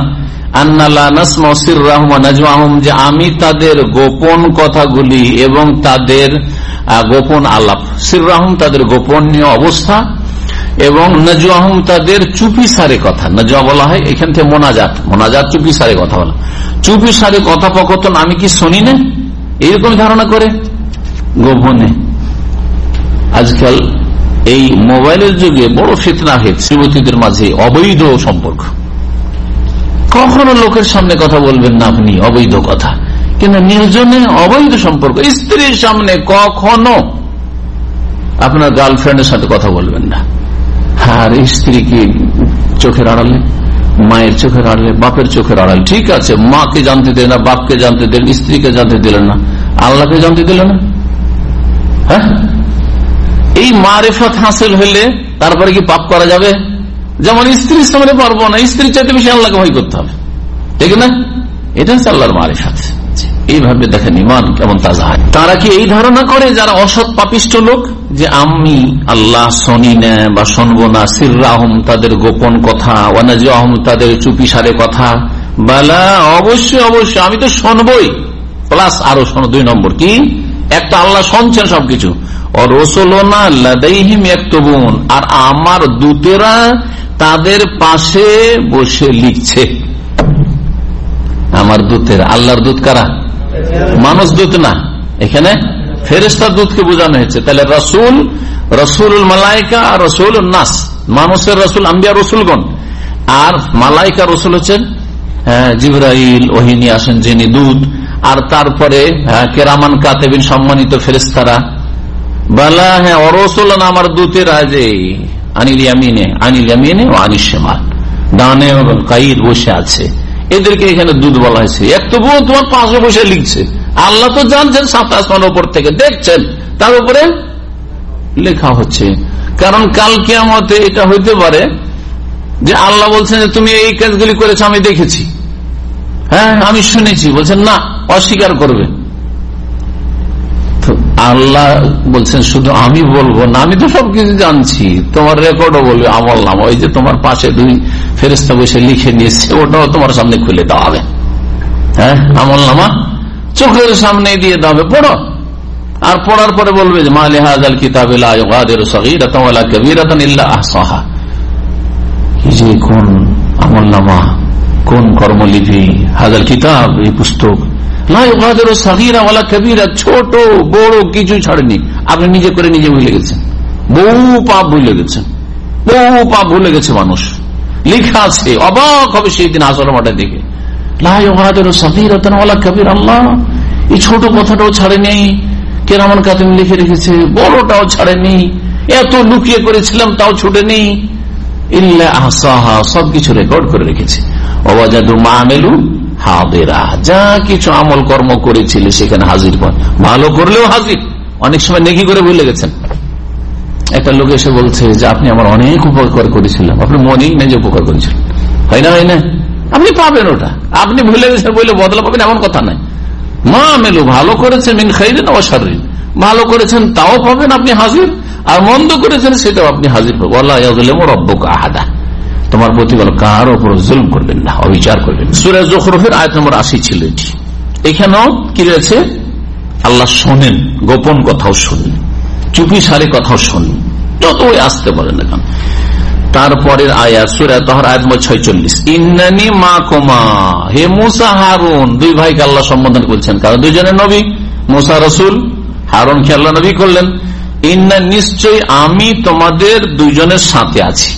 যে আমি তাদের গোপন কথাগুলি এবং তাদের গোপন আলাপ, সিররাহুম তাদের গোপনীয় অবস্থা, এবং নাজওয়াহুম তাদের চুপি সারে কথা। নাজওয়া বলা হয় এখান থেকে মোনাজাত, মোনাজাত চুপি সারে কথা বলা, চুপি সারে কথোপকথন আমি কি শুনি না, এইরকম ধারণা করে গোপনে। আজকাল এই মোবাইলের যুগে বড় ফিতনা হয়েছে যুবতীদের মাঝে, অবৈধ সম্পর্ক। কখনো লোকের সামনে কথা বলবেন না আপনি অবৈধ কথা, কিন্তু নির্জনে অবৈধ সম্পর্ক। স্ত্রীর সামনে কখনো আপনার গার্লফ্রেন্ডের সাথে কথা বলবেন না। আর স্ত্রীকে চোখের আড়ালে, মায়ের চোখের আড়ালে, বাপের চোখের আড়ালে, ঠিক আছে, মাকে জানতে দিলেন না, বাপকে জানতে দিলেন, স্ত্রীকে জানতে দিলেন না, আল্লাহকে জানতে দিলেন না। হ্যাঁ, এই মারিফত হাসিল হলে তারপরে কি পাপ করা যাবে? যেমন স্ত্রীর সামনে পারবো না, স্ত্রীর চাইতে বেশি আল্লাহকে ভয় করতে হবে, ঠিক না? এটা হচ্ছে আল্লাহর মারিফত। এইভাবে দেখেন ইমান কেমন তাজা হয়। তারা কি এই ধারণা করে যারা অসৎ পাপিষ্ঠ লোক যে আমি আল্লাহ শুনি না বা শুনবো না, সিররাহুম তাদের গোপন কথা, ওয়ানাজওয়াহুম তাদের চুপি সারে কথা, বালা অবশ্যই অবশ্যই আমি তো শুনবই, প্লাস আরো শোনো, দুই নম্বর কি, একটা আল্লাহ শুনছেন সবকিছু, রাসূলুনা লাদাইহিম ইয়াকতুবুন, আর আমার দূতেরা তাদের পাশে বসে লিখছে। আমার দূতেরা, আল্লাহর দূত কারা? মানুষ দূত না, এখানে ফেরেশতার দূতকে বোঝানো হয়েছে। তাহলে রাসূল, রাসূলুল মালায়েকা, রাসূলুন নাস, মানুষের রাসূল আম্বিয়া রাসূলগণ, আর মালায়েকা রাসূল হচ্ছেন জিবরাইল, ওহী নিয়ে আসেন যিনি দূত, আর তারপরে কেরামান কাতিবিন সম্মানিত ফেরেশতারা। বালা হ্যাঁ রাসূলুন আমার দূতেরা যে আনিল ইয়ামিনে, আনিল ইয়ামিনে ও আনিশ শিমাল, ডানে এবং কাইদ বসে আছে, এদেরকে এখানে দুধ বলা হয়েছে। এক তো তোমার পাশে বসে লিখছে, আল্লাহ তো জানছেন সাত আসমান উপর থেকে দেখছেন, তার উপরে লেখা হচ্ছে। কারণ কাল কিয়ামতে এটা হইতে পারে যে আল্লাহ বলছেন যে তুমি এই কাজগুলি করেছো, আমি দেখেছি, হ্যাঁ আমি শুনেছি, বলছেন না, অস্বীকার করবে। আল্লাহ বলছেন শুধু আমি বলবো না, আমি তো সবকিছু জানছি, তোমার রেকর্ডও বলবে, আমল নামা, ওই যে তোমার পাশে দুই ফেরেশতা বসে লিখে নিয়েছে, ওটাও তোমার সামনে খুলে দেওয়া হবে। হ্যাঁ, আমল নামা চোখের সামনে দিয়ে দেওয়া, পড়ো। আর পড়ার পরে বলবে যে মা লিহাযাল কিতাবি লা ইউগাদিরু সাগীরাতান ওয়ালা কাবীরাতান ইল্লা আহসাহা, এই যে কোন আমল নামা, কোন কর্মলিপি, হাযাল কিতাব এই পুস্তক, লা ইউগাদিরু সাগীরা ওয়ালা কাবীরা, ছোট বড় কিছু ছাড়েনি। আপনি নিজে করে নিজে ভুলে গেছেন, বহু পাপ ভুলে গেছেন, বহু পাপ ভুলে গেছে মানুষ। লেখা আছে, অবাক হবে সেই দিন হাসরের মাঠে দেখে, লা ইউগাদিরু সাগীরাতান ওয়ালা কাবীরা, আল্লাহ এই ছোট কথাটাও ছাড়েনি, কিরামান কাতিবিন লিখে রেখেছে, বড়টাও ছাড়েনি, এত লুকিয়ে করেছিলাম তাও ছুটেনি, ইল্লা আহসাহা, সবকিছু রেকর্ড করে রেখেছে। ওয়াজাদু মা আমিলু হাদিরা, যা কিছু আমল কর্ম করেছিল সেখানে হাজির কর, ভালো করলেও হাজির। অনেক সময় নেকি করে ভুলে গেছেন। একটা লোক এসে বলছে যে আপনি আমার অনেক উপকার করেছিলাম, আপনি মনেই না যে উপকার করেছিলেন, হয় না হয় না, আপনি পাবেন ওটা, আপনি ভুলে গেছেন বলে বদলা পাবেন এমন কথা নাই। মা আমিলু, ভালো করেছেন, মিন খাইরিন ওয়া শাররিন, ভালো করেছেন তাও পাবেন আপনি হাজির, আর মন্দ করেছেন সেটাও আপনি হাজির পাবেন। ওয়ালা ইয়াযলিমু রাব্বুকা আহাদা, তোমার প্রতিপালক কার উপর জুলম করবেন না, অবিচার করবেন। সূরা যুখরুফের আয়াত নম্বর আশি ছিল এটি। এখানেও কি রয়েছে, আল্লাহ শোনেন, গোপন কথাও শোনেন, চুপি সারে কথাও শোনেন, যতই আসতে পারেন না কেন। তারপরের আয়াত সূরা তাহর আয়াত নম্বর ছয়চল্লিশ, ইন্নানি মাকুমা, হে মুসা হারুন, দুই ভাইকে আল্লাহ সম্বোধন করছেন, কারণ দুজনের নবী, মুসা রাসূল, হারুন কে আল্লাহ নবী করলেন। ইন্না, নিশ্চয় আমি তোমাদের দুজনের সাথে আছি,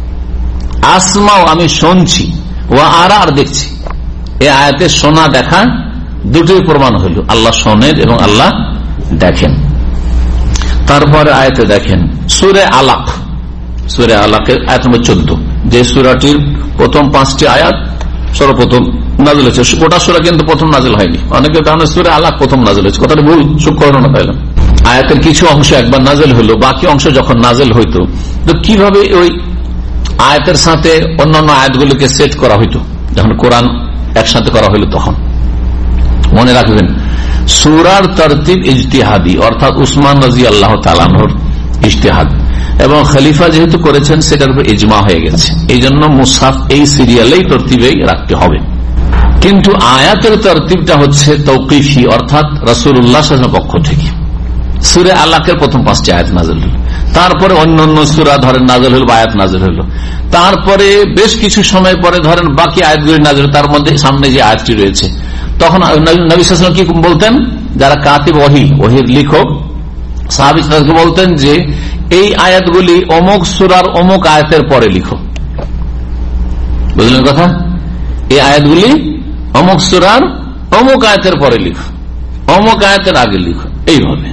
আসমাও, আমি শুনছি, ও আরা, আর দেখছি। এই আয়াতে শোনা দেখা দুটোই প্রমাণ হইল, আল্লাহ শোনেন এবং আল্লাহ দেখেন। তারপরে আয়াতে দেখেন সূরা আলাক, সূরা আলাকের আয়াত নম্বর চোদ্দ, যে সূরাটির প্রথম পাঁচটি আয়াত সর্বপ্রথম নাজিল হয়েছে। গোটা সূরা কিন্তু প্রথম নাজিল হয়নি, অনেকের কারণে সূরা আলাক প্রথম নাজিল হয়েছে, কথাটা ভুল, সূক্ষ্ম না পাইলাম। আয়াতের কিছু অংশ একবার নাজিল হইলো, বাকি অংশ যখন নাজিল হইতো তো কিভাবে ওই আয়াতের সাথে অন্যান্য আয়াতগুলিকে সেট করা হইতো, যখন কোরআন একসাথে করা হইল তখন। মনে রাখবেন, সূরার তরতিব ইজতিহাদি, অর্থাৎ উসমান রাদিয়াল্লাহু তাআলা আনহুর ইজতিহাদ, এবং খলিফা যেহেতু করেছেন সেটার উপর ইজমা হয়ে গেছে, এই জন্য মুসহাফ এই সিরিয়ালেই তরতিবেই রাখতে হবে। কিন্তু আয়াতের তরতিবটা হচ্ছে তৌকিফি, অর্থাৎ রাসূলুল্লাহ সাল্লাল্লাহু আলাইহি ওয়াসাল্লামের পক্ষ থেকে। সূরা আলাকের প্রথম পাঁচটি আয়াত নাযিল হল, তারপরে অন্যান্য সূরা ধরেন নাযিল হল, আয়াত নাযিল হল, তারপরে বেশ কিছু সময় পরে ধরেন বাকি আয়াতগুলি নাযিল, তার মধ্যে সামনে যে আয়াতটি রয়েছে, তখন নবী সাল্লাল্লাহু আলাইহি ওয়াসাল্লাম কি বলতেন, যারা কাতিব ওহী, ওহীর লেখক সাহাবী তাদেরকে বলতেন যে এই আয়াতগুলি অমুক সূরার অমুক আয়াতের পরে লিখো, বুঝলেন কথা, এই আয়াতগুলি অমুক সূরার অমুক আয়াতের পরে লিখো, অমুক আয়াতের আগে লিখো, এইভাবে।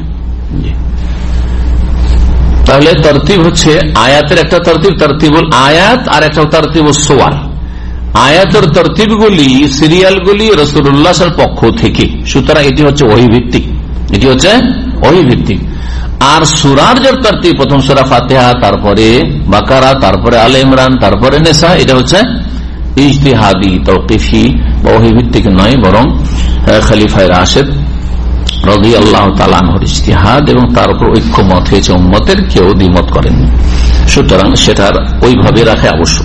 তাহলে তরতিব হচ্ছে আয়াতের একটা তরতিব, তরতিবুল আয়াত, আর একটা তরতিবুল সুওয়ার। আয়াতের তরতিবগুলি, সিরিয়ালগুলি রাসূলুল্লাহ সাল্লাল্লাহু আলাইহি ওয়াসাল্লামের পক্ষ থেকে, সুতরাং এটি হচ্ছে ওহী ভিত্তিক, এটি হচ্ছে ওহী ভিত্তিক। আর সূরার যে তরতিব, প্রথম সূরা ফাতিহা, তারপরে বাকারা, তারপরে আলে ইমরান, তারপরে নিসা, এটা হচ্ছে ইজতিহাদি, তাওকিফি, ওহী ভিত্তিক নয়, বরং খলিফায়ে রাশিদ রাদিয়াল্লাহু তাআলা আনহুর ইজতিহাদ, এবং তার উপর ঐক্যমত হয়েছে, উম্মতের কেউ দ্বিমত করেননি, সুতরাং সেটার ওইভাবে রাখা আবশ্যক।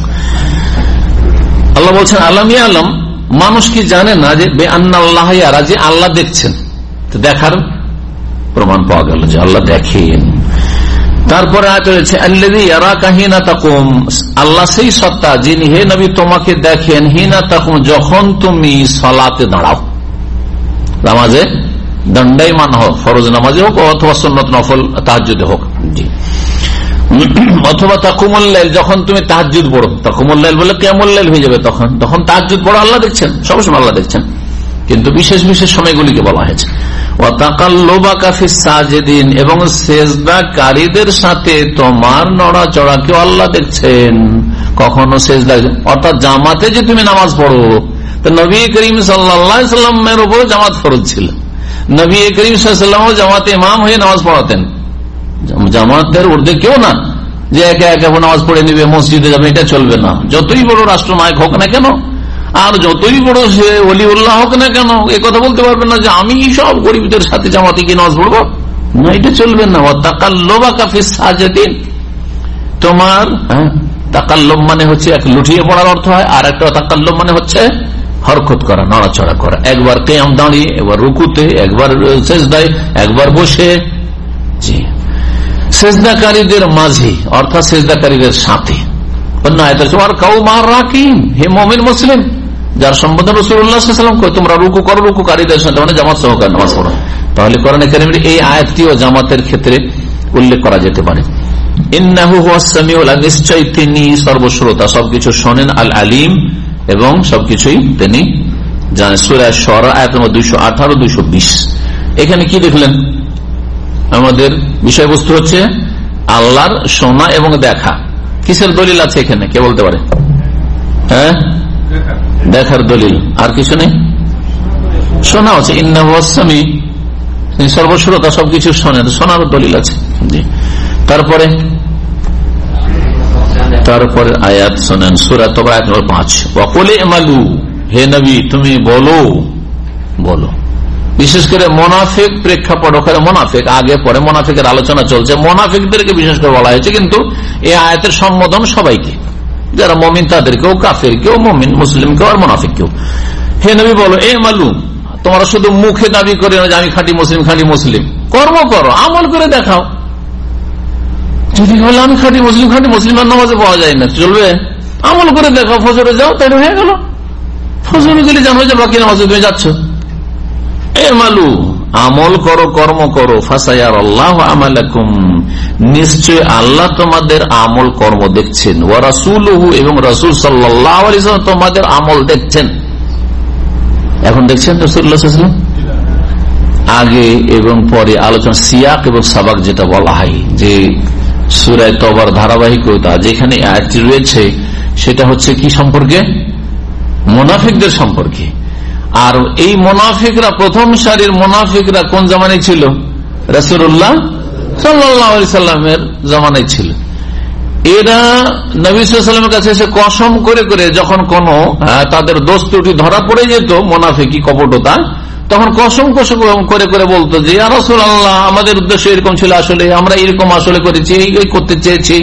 আল্লাহ বলছেন আলাম ইয়ালাম, মানুষ কি জানে না যে বেআন্নাল্লাহ ইয়ারা, যে আল্লাহ দেখছেন, তো দেখার প্রমাণ পাওয়া গেল যে আল্লাহ দেখেন। তারপরে আয়াত রয়েছে আল্লাযী ইয়ারাকা হিনা তাকুম, আল্লাহ সেই সত্তা যিনি হে নবী তোমাকে দেখেন, হিনা তাকুম, যখন তুমি সালাতে দাঁড়াও, নামাজে দণ্ডায়মান হোক, ফরজ নামাজে হোক অথবা সুন্নত নফল তাহাজ্জুদে হোক, জি, অথবা তাকুমুল লাইল, যখন তুমি তাহাজ্জুদ পড়ো, তাকুমুল লাইল বলে কিয়ামুল লাইল হয়ে যাবে, তখন তখন তাহাজ্জুদ পড়ো, আল্লাহ দেখছেন, সবসময় আল্লাহ দেখছেন, কিন্তু বিশেষ বিশেষ সময়গুলিকে বলা হয়েছে। ওয়া তাকাল্লুবাকা ফিস সাজিদিন, এবং সেজদাকারীদের সাথে তোমার নড়াচড়াকেও আল্লাহ দেখছেন, কখনো সেজদা, অর্থাৎ জামাতে যে তুমি নামাজ পড়ো, তো নবী করিম সাল্লাল্লাহু আলাইহি ওয়াসাল্লামের উপর জামাত ফরজ ছিল, নবী করিম সাল্লাল্লাহু আলাইহি ওয়াসাল্লাম জামাতে ইমাম হয়ে নামাজ পড়াতেন, জামাতের ঊর্ধ্বে কেউ না যে একা একা নামাজ পড়ে নিবে, মসজিদে যাবে, এটা চলবে না, যতই বড় রাষ্ট্রনায়ক হোক না কেন, আর যতই বড় সে ওলিউল্লাহ হোক না কেন, এ কথা বলতে পারবেন না যে আমি সব গরিবদের সাথে জামাতে গিয়ে নামাজ পড়বো, না, এটা চলবে না। তাকাল্লুবাকা ফিস সাজিদিন, তোমার তাকাল্লুব মানে হচ্ছে এক লুটিয়ে পড়ার অর্থ হয়, আর একটা তাকাল্লুব মানে হচ্ছে হরকত করা, নড়াচড়া করা, একবার কিয়াম দাঁড়িয়ে, একবার রুকুতে, একবার সেজদায়, একবার বসে, জি, সেজদাকারীদের মাঝে, অর্থাৎ সেজদাকারীদের সাথে। অন্য আয়াতে আছে ওয়ারকাউ মা'আর রাকিন, হে মুমিন মুসলিম, যার সম্বোধন রাসূলুল্লাহ সাল্লাল্লাহু আলাইহি ওয়াসাল্লাম করে তোমরা রুকু করো, রুকুকারীদের সাথে মানে জামাত সহকারে নামাজ পড়ো। তাহলে কোরআনে কারীমের এই আয়াতটিও জামাতের ক্ষেত্রে উল্লেখ করা যেতে পারে। ইন্নাহু হুয়াস সামিউল আলিম, নিশ্চয়ই তিনি সর্বশ্রোতা, সবকিছু শোনেন, আল আলিম এবং সবকিছুই তিনি জানেন। সূরা শুআরা আয়াত নম্বর দুইশো আঠারো দুইশো বিশ। এখানে কি দেখলেন? আমাদের বিষয়বস্তু হচ্ছে আল্লাহর শোনা এবং দেখা। কিসের দলিল আছে এখানে কে বলতে পারে? হ্যাঁ, দেখার দলিল, আর কিছু নেই। শোনা হচ্ছে ইন্নাহু হুয়াস সামি, তিনি সর্বশ্রোতা, সবকিছু শোনেন, শোনার দলিল আছে। জি, তারপরে তারপরে আয়াত শোনেন সূরা তাওবা আয়াত নম্বর পাঁচ। ওয়া কুল ইমালু, হে নবী তুমি বলো, বলো। বিশেষ করে মোনাফিক প্রেক্ষাপট, ওখানে মোনাফিক আগে পরে মোনাফিকের আলোচনা চলছে, মোনাফিকদেরকে বিশেষ করে বলা হয়েছে, কিন্তু এই আয়াতের সম্বোধন সবাইকে, যারা মুমিন তাদেরকেও, কাফের কেউ, মুমিন মুসলিম কেউ আর মোনাফিক কেউ। হে নবী বলো, এ মালু, তোমরা শুধু মুখে দাবি করে না যে আমি খাঁটি মুসলিম, খাঁটি মুসলিম, কর্ম করো, আমল করে দেখাও। যদি বলে আমি খাঁটি মুসলিম, খাঁটি মুসলিম আর নামাজে পাওয়া যায় না, চলবে? আমল করে দেখাও, ফজরে যাও, তাই হয়ে গেল। ফজরে গেলে জানো যে বাকি নামাজে তুমি যাচ্ছ। এ মালু, আমল করো, কর্ম করো, ফাসায়ারাল্লাহু আমালাকুম, নিশ্চয় আল্লাহ তোমাদের আমল কর্ম দেখছেন, ওয়া রাসূলুহু, এবং রাসূল সাল্লাল্লাহু আলাইহি ওয়াসাল্লাম তোমাদের আমল দেখছেন। এখন দেখছেন রাসূলুল্লাহ সাল্লাল্লাহু আলাইহি ওয়াসাল্লাম? আগে এবং পরে আলোচনা সিয়াক এবং সাবাক যেটা বলা হয়, যে সূরা তাওবার ধারাবাহিকতা যেখানে আয়াতটি রয়েছে, সেটা হচ্ছে কি সম্পর্কে? মুনাফিকদের সম্পর্কে। আর এই মুনাফিকরা, প্রথম সারির মুনাফিকরা কোন জামানায় ছিল? রাসূলুল্লাহ সাল্লাল্লাহু আলাইহি সাল্লামের জামানায় ছিল। এরা নবী সাল্লাল্লাহু আলাইহি ওয়াসাল্লামের কাছে এসে কসম করে করে যখন কোন তাদের দোষ ত্রুটি ধরা পড়ে যেত, মুনাফিকি কপটতা, তখন কসম কসম করে করে বলতো যে ইয়া রাসূলুল্লাহ, আমাদের উদ্দেশ্য এরকম ছিল, আসলে আমরা এরকম আসলে করেছি, এই করতে চেয়েছি।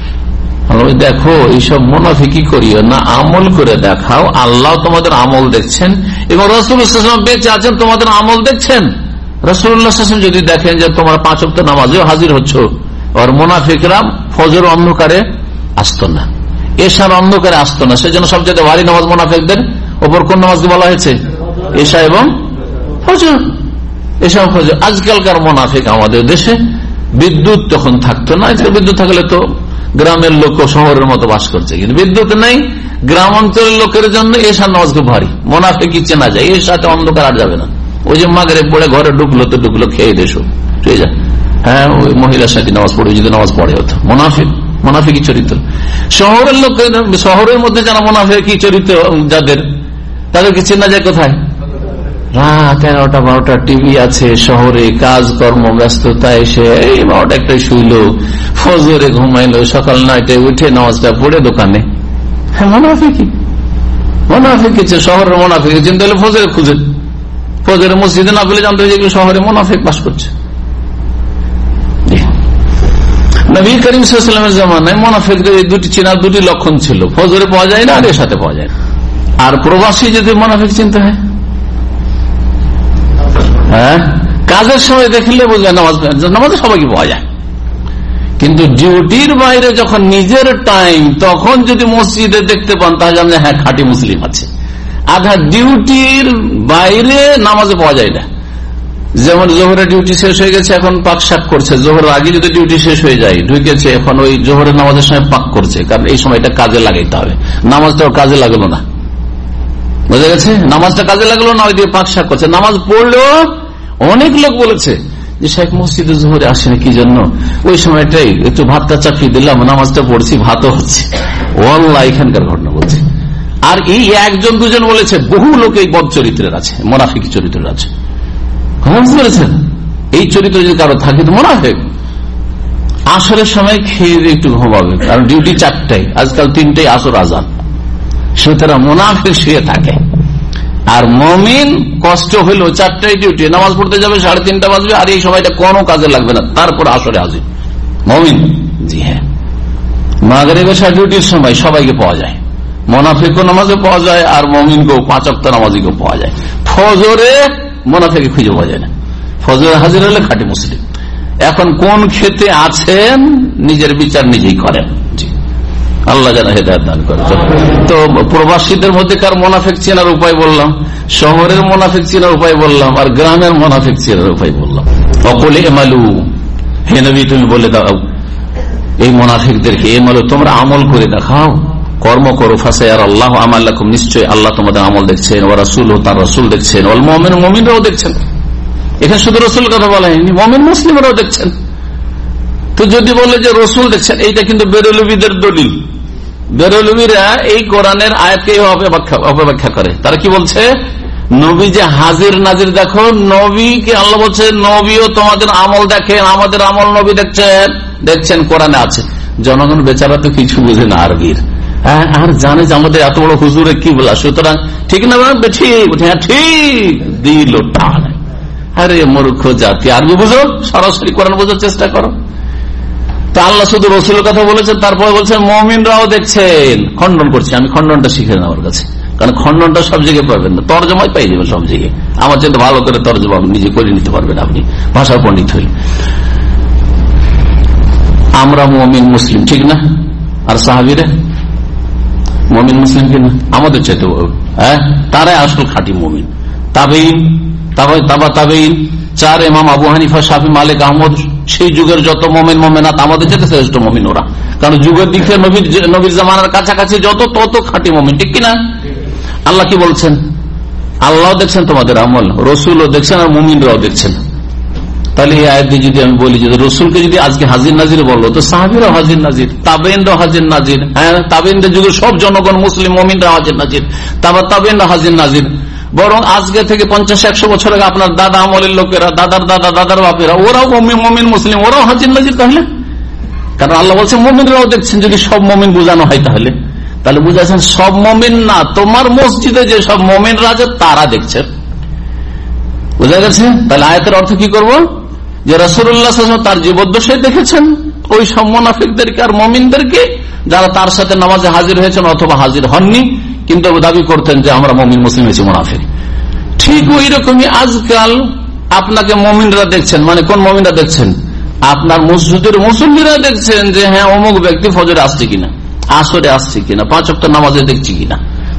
দেখো, এইসব মুনাফিকি করিও না, আমল করে দেখাও, আল্লাহ তোমাদের আমল দেখছেন এবং রাসূলুল্লাহ সাল্লাল্লাহু আলাইহি ওয়াসাল্লাম বেঁচে আছেন, তোমাদের আমল দেখছেন। রাসূলুল্লাহ সাল্লাল্লাহু আলাইহি ওয়াসাল্লাম যদি দেখেন যে তোমার পাঁচ ওয়াক্ত নামাজেও হাজির হচ্ছ, আর মুনাফিকরা ফজর অন্ধকারে আসতো না, এশার অন্ধকারে আসতো না, সেজন্য সবচেয়ে ভারী নামাজ মুনাফিকদের ওপর কোন নামাজকে বলা হয়েছে? এশা এবং ফজর। এশা ফজর। আজকালকার মুনাফিক আমাদের দেশে বিদ্যুৎ তখন থাকতো না, বিদ্যুৎ থাকলে তো গ্রামের লোক শহরের মতো বাস করছে, কিন্তু বিদ্যুৎ নেই, গ্রাম অঞ্চলের লোকের জন্য এশার নামাজ খুব ভারী, মুনাফিকই চেনা যায়, এর সাথে অন্ধকার আর যাবে না। ওই যে মাগরিব পড়ে ঘরে ঢুকলো তো ঢুকলো, খেয়ে দেশো ঠিক আছে, হ্যাঁ ওই মহিলার সাথে নামাজ পড়ে, যদি নামাজ পড়ে হতো। মুনাফিক, মুনাফিকি চরিত্র। শহরের লোক, শহরের মধ্যে যারা মুনাফিকি চরিত্র যাদের, তাদেরকে চেনা যায় কোথায়? রাত এগারোটা বারোটা টিভি আছে শহরে, কাজ কর্ম ব্যস্ততা, এসে এই বারোটা একটা শুইলো, ফজরে ঘুমাইলো, সকাল নয়টায় উঠে নামাজটা পড়ে দোকানে। হ্যাঁ, মুনাফিকি, মুনাফিক শহরের মুনাফিক চিন্তা হলে ফজরে খুঁজে, ফজরে মসজিদে না পেলে জানতে হবে শহরে মুনাফিক বাস করছে। নবী করিম সাল্লাল্লাহু আলাইহি ওয়াসাল্লামের জামানায় মুনাফিকদের এই দুটি চেনার দুটি লক্ষণ ছিল, ফজরে পাওয়া যায় না আর এর সাথে পাওয়া যায় না। আর প্রবাসী যদি মুনাফিক চিন্তা হয়, হ্যাঁ কাজের সময় দেখলে বুঝবে নামাজ, নামাজে সবাইকে পাওয়া যায়, কিন্তু ডিউটির বাইরে যখন নিজের টাইম, তখন যদি মসজিদে দেখতে পান তাহলে জানলে হ্যাঁ খাঁটি মুসলিম আছে। আধা ডিউটির বাইরে নামাজে পাওয়া যায় না। যেমন জোহরের ডিউটি শেষ হয়ে গেছে, এখন পাক শাক করছে, জোহরের আগে যদি ডিউটি শেষ হয়ে যায়, ঢুকেছে, এখন ওই জোহরের নামাজের সময় পাক করছে, কারণ এই সময়টা কাজে লাগাইতে হবে। নামাজটা কাজে লাগলো না, বুঝা গেছে, নামাজটা কাজে লাগলো না, ওই দিয়ে পাক শাক করছে। নামাজ পড়লেও অনেক লোক বলেছে যে শেখ মসজিদে জোহরে আসেনি কি জন্য, ওই সময়টাই একটু ভাতটা চাপিয়ে দিলাম, নামাজটা পড়ছি, ভাতও হচ্ছে। ওয়াল্লাহ, এখানকার ঘটনা বলছে। আর এই একজন দুজন বলেছে, বহু লোক এই বদ চরিত্রের আছে, মুনাফিক চরিত্রের আছে। এই চরিত্র যদি কারো থাকে তো মুনাফিক। আসরের সময় খেয়ে একটু ঘুমাবে, কারণ ডিউটি চারটায়, আজকাল তিনটায় আসর আজান, সুতরাং মুনাফিক শুয়ে থাকে। আর মুমিন কষ্ট হইলো চারটায় ডিউটি, নামাজ পড়তে যাবে সাড়ে তিনটা বাজবে, আর এই সময়টা কোনো কাজে লাগবে না, তারপর আসরে হাজির মুমিন। জি হ্যাঁ, মাগরিব এশা ডিউটির সময় সবাইকে পাওয়া যায়, মুনাফিকও নামাজে পাওয়া যায়, আর মুমিনকেও পাঁচ ওয়াক্ত নামাজীকেও পাওয়া যায়। ফজরে মুনাফিক খুঁজে পাওয়া যায় না, ফজরে হাজির হলে খাঁটি মুসলিম। এখন কোন ক্ষেত্রে আছেন নিজের বিচার নিজেই করেন। জি আল্লাহ যেন হেদায়েত দান করে। তো প্রবাসীদের মধ্যেকার মুনাফিক চেনার উপায় বললাম, শহরের মুনাফিক চেনার উপায় বললাম, আর গ্রামের মুনাফিক চেনার উপায় বললাম। অকলে এমালু, হে নবী তুমি বলে দাও এই মুনাফিকদেরকে, এমালু তোমরা আমল করে দেখাও, কর্ম করো, ফাসায়ার আল্লাহ আমাল্লাকুম, নিশ্চয়ই আল্লাহ তোমাদের আমল দেখছেন, ওয়া রাসূলুহু তার রাসূল দেখছেন, ওয়াল মুমিনুন মুমিনরাও দেখছেন। এখানে শুধু রাসূল কথা বলা হয়নি, মুমিন মুসলিমরাও দেখছেন। তো যদি বলে যে রাসূল দেখছেন, এইটা কিন্তু বেরেলভিদের দলিল। বেরেলভিরা এই কোরআনের আয়াতকে অপব্যাখ্যা করে। তারা কি বলছে, নবী যে হাজির নাজির, দেখো নবীকে আল্লাহ বলছে নবীও তোমাদের আমল দেখেন, আমাদের আমল নবী দেখছেন, দেখছেন কোরআনে আছে। জনগণ বেচারা তো কিছু বুঝে না আরবির, আর জানে যে আমাদের এত বড় হুজুরে কি বলা, সুতরাং ঠিক না ঠিক, হ্যাঁ ঠিক দিল টান। আরে মূর্খ জাতি, আরবি বুঝো, সরাসরি কোরআন বোঝার চেষ্টা করো। তা আল্লাহ শুধু রসুলের কথা বলেছেন, তারপরে বলছেন মুমিনরাও দেখছেন। খণ্ডন করছি আমি, খণ্ডনটা শিখে নেওয়ার কাছে, কারণ খণ্ডনটা সব জায়গায় পাবেন না, তর্জমায় পাই যাবেন সব জায়গায়। আমার চেয়ে ভালো করে তর্জমা নিজে করে নিতে পারবেন আপনি, ভাষা পণ্ডিত হইলে। আমরা মুমিন মুসলিম, ঠিক না? আর সাহাবীরা মুমিন মুসলিম কিনা? আমাদের চাইতে হ্যাঁ, তারাই আসল খাঁটি মুমিন। তাবেইন, তাবা তাবেইন, চার ইমাম আবু হানিফা, শাফি, মালিক, আহমদ, সেই যুগের যত মুমিন মুমিনাত আমাদের চাইতে শ্রেষ্ঠ মুমিন ওরা, কারণ যুগের দিক থেকে নবীর নবীর জামানার কাছাকাছি যত, তত খাঁটি মুমিন, ঠিক কিনা? আল্লাহ কি বলছেন? আল্লাহ দেখছেন তোমাদের আমল, রসুলও দেখছেন, আর মুমিনরাও দেখছেন। তাহলে এই আয়াত দিয়ে যদি আমি বলি যে রসুলকে যদি আজকে হাজির নাজির বললো, তো সাহাবীরাও হাজির নাজির, তাবেইনরাও হাজির নাজির, হ্যাঁ তাবেইনদের যুগের সব জনগণ মুসলিম মুমিনরা হাজির নাজির, তারপর তাবেইনরা হাজির নাজির। বরং আজকে থেকে পঞ্চাশ একশো বছর আগে আপনার দাদা আমলের লোকেরা, দাদার দাদা, দাদার বাপেরা, ওরাও মুমিন মুসলিম, ওরাও হাজির নাজির। তাহলে কারণ আল্লাহ বলছে মুমিনরাও দেখছেন, যদি সব মুমিন বোঝানো হয় তাহলে তাহলে বুঝাচ্ছেন সব মুমিন না, তোমার মসজিদে যে সব মুমিনরা আছে তারা দেখছেন, বুঝা গেছে? তাহলে আয়াতের অর্থ কি করব, যে রাসূলুল্লাহ সাল্লাল্লাহু আলাইহি ওয়াসাল্লাম তার জীবদ্দশায় দেখেছেন ওই সব মুনাফিকদেরকে আর মুমিনদেরকে, যারা তার সাথে নামাজে হাজির হয়েছেন অথবা হাজির হননি, কিন্তু দাবি করতেন যে আমরা মুমিন মুসলিম হয়েছি মুনাফিক। ঠিক ওই রকমই আজকাল আপনাকে মুমিনরা দেখছেন, মানে কোন মুমিনরা দেখছেন? আপনার মসজিদের মুসল্লিরা দেখছেন যে হ্যাঁ অমুক ব্যক্তি ফজরে আসছে কিনা, আসরে আসছে কিনা, পাঁচ ওয়াক্ত নামাজে দেখছি কিনা,